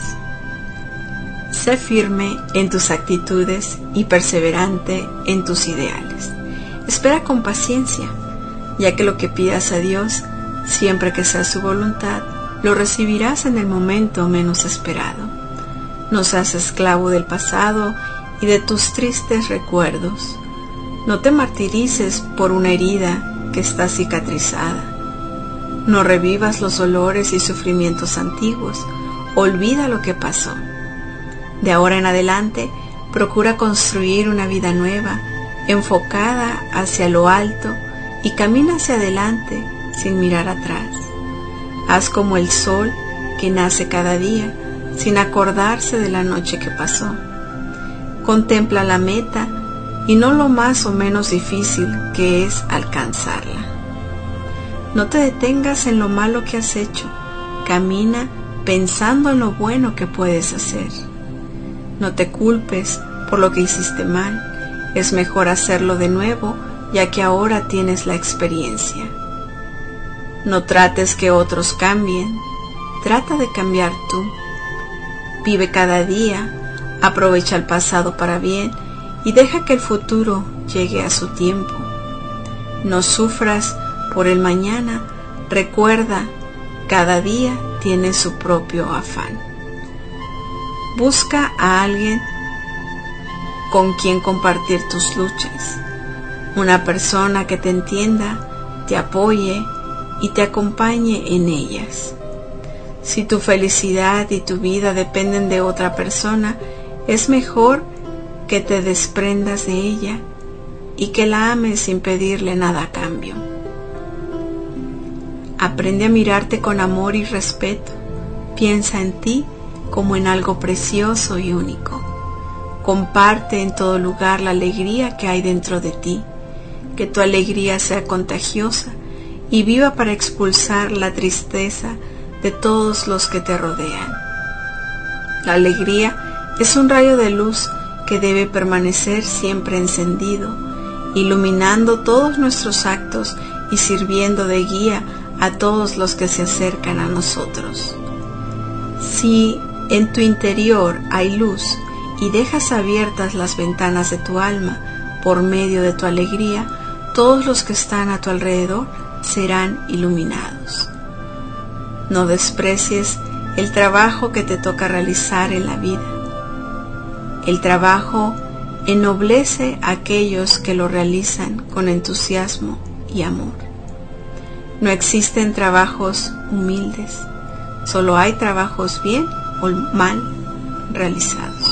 Sé firme en tus actitudes y perseverante en tus ideales. Espera con paciencia, ya que lo que pidas a Dios, siempre que sea su voluntad, lo recibirás en el momento menos esperado. No seas esclavo del pasado y de tus tristes recuerdos. No te martirices por una herida que está cicatrizada. No revivas los dolores y sufrimientos antiguos. Olvida lo que pasó. De ahora en adelante, procura construir una vida nueva, enfocada hacia lo alto, y camina hacia adelante sin mirar atrás. Haz como el sol que nace cada día, sin acordarse de la noche que pasó. Contempla la meta y no lo más o menos difícil que es alcanzarla. No te detengas en lo malo que has hecho. Camina pensando en lo bueno que puedes hacer. No te culpes por lo que hiciste mal. Es mejor hacerlo de nuevo, ya que ahora tienes la experiencia. No trates que otros cambien. trata de cambiar tú. Vive cada día, aprovecha el pasado para bien y deja que el futuro llegue a su tiempo. No sufras por el mañana, recuerda, cada día tiene su propio afán. Busca a alguien con quien compartir tus luchas, una persona que te entienda, te apoye y te acompañe en ellas. Si tu felicidad y tu vida dependen de otra persona, es mejor que te desprendas de ella y que la ames sin pedirle nada a cambio. Aprende a mirarte con amor y respeto. Piensa en ti como en algo precioso y único. Comparte en todo lugar la alegría que hay dentro de ti. Que tu alegría sea contagiosa y viva para expulsar la tristeza de todos los que te rodean. La alegría es un rayo de luz que debe permanecer siempre encendido, iluminando todos nuestros actos y sirviendo de guía a todos los que se acercan a nosotros. Si en tu interior hay luz y dejas abiertas las ventanas de tu alma por medio de tu alegría, todos los que están a tu alrededor serán iluminados. No desprecies el trabajo que te toca realizar en la vida. El trabajo ennoblece a aquellos que lo realizan con entusiasmo y amor. No existen trabajos humildes, solo hay trabajos bien o mal realizados.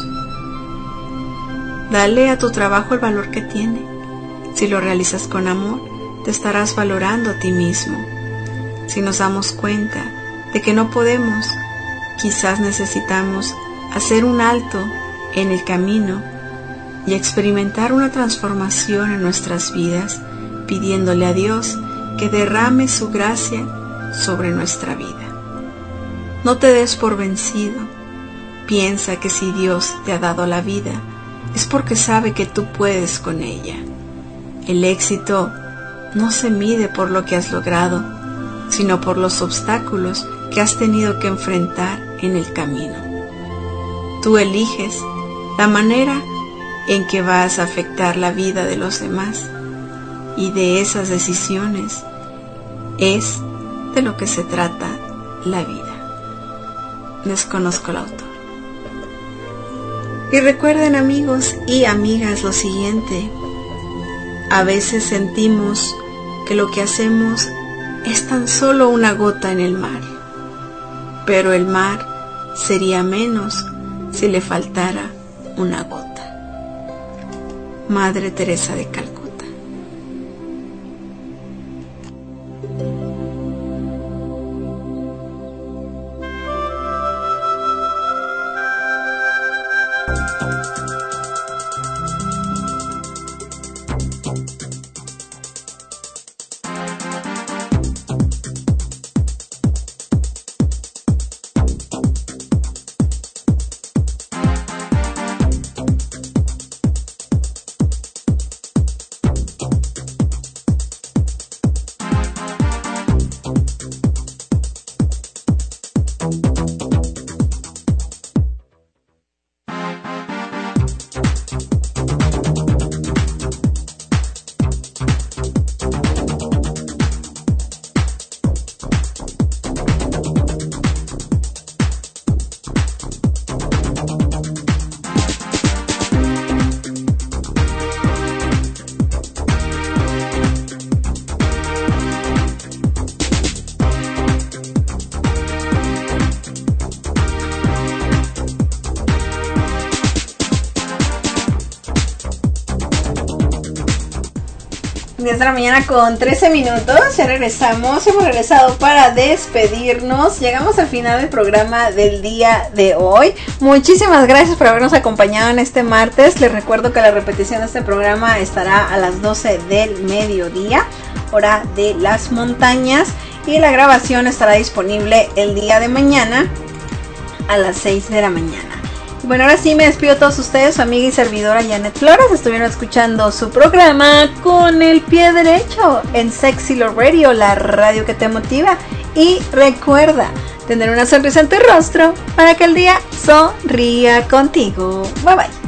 Dale a tu trabajo el valor que tiene. Si lo realizas con amor, te estarás valorando a ti mismo. Si nos damos cuenta de que no podemos, quizás necesitamos hacer un alto en el camino y experimentar una transformación en nuestras vidas, pidiéndole a Dios que derrame su gracia sobre nuestra vida. No te des por vencido. Piensa que si Dios te ha dado la vida, es porque sabe que tú puedes con ella. El éxito no se mide por lo que has logrado, sino por los obstáculos que has tenido que enfrentar en el camino. Tú eliges la manera en que vas a afectar la vida de los demás, y de esas decisiones es de lo que se trata la vida. Desconozco el autor. Y recuerden, amigos y amigas, lo siguiente: a veces sentimos que lo que hacemos es tan solo una gota en el mar, pero el mar sería menos si le faltara una gota. Madre Teresa de Calcuta. diez de la mañana con trece minutos, ya regresamos, hemos regresado para despedirnos, llegamos al final del programa del día de hoy. Muchísimas gracias por habernos acompañado en este martes. Les recuerdo que la repetición de este programa estará a las doce del mediodía, hora de las montañas, y la grabación estará disponible el día de mañana a las seis de la mañana. Bueno, ahora sí me despido a todos ustedes, su amiga y servidora Janet Flores. Estuvieron escuchando su programa Con el Pie Derecho en Sexy Love Radio, la radio que te motiva. Y recuerda, tener una sonrisa en tu rostro para que el día sonría contigo. Bye bye.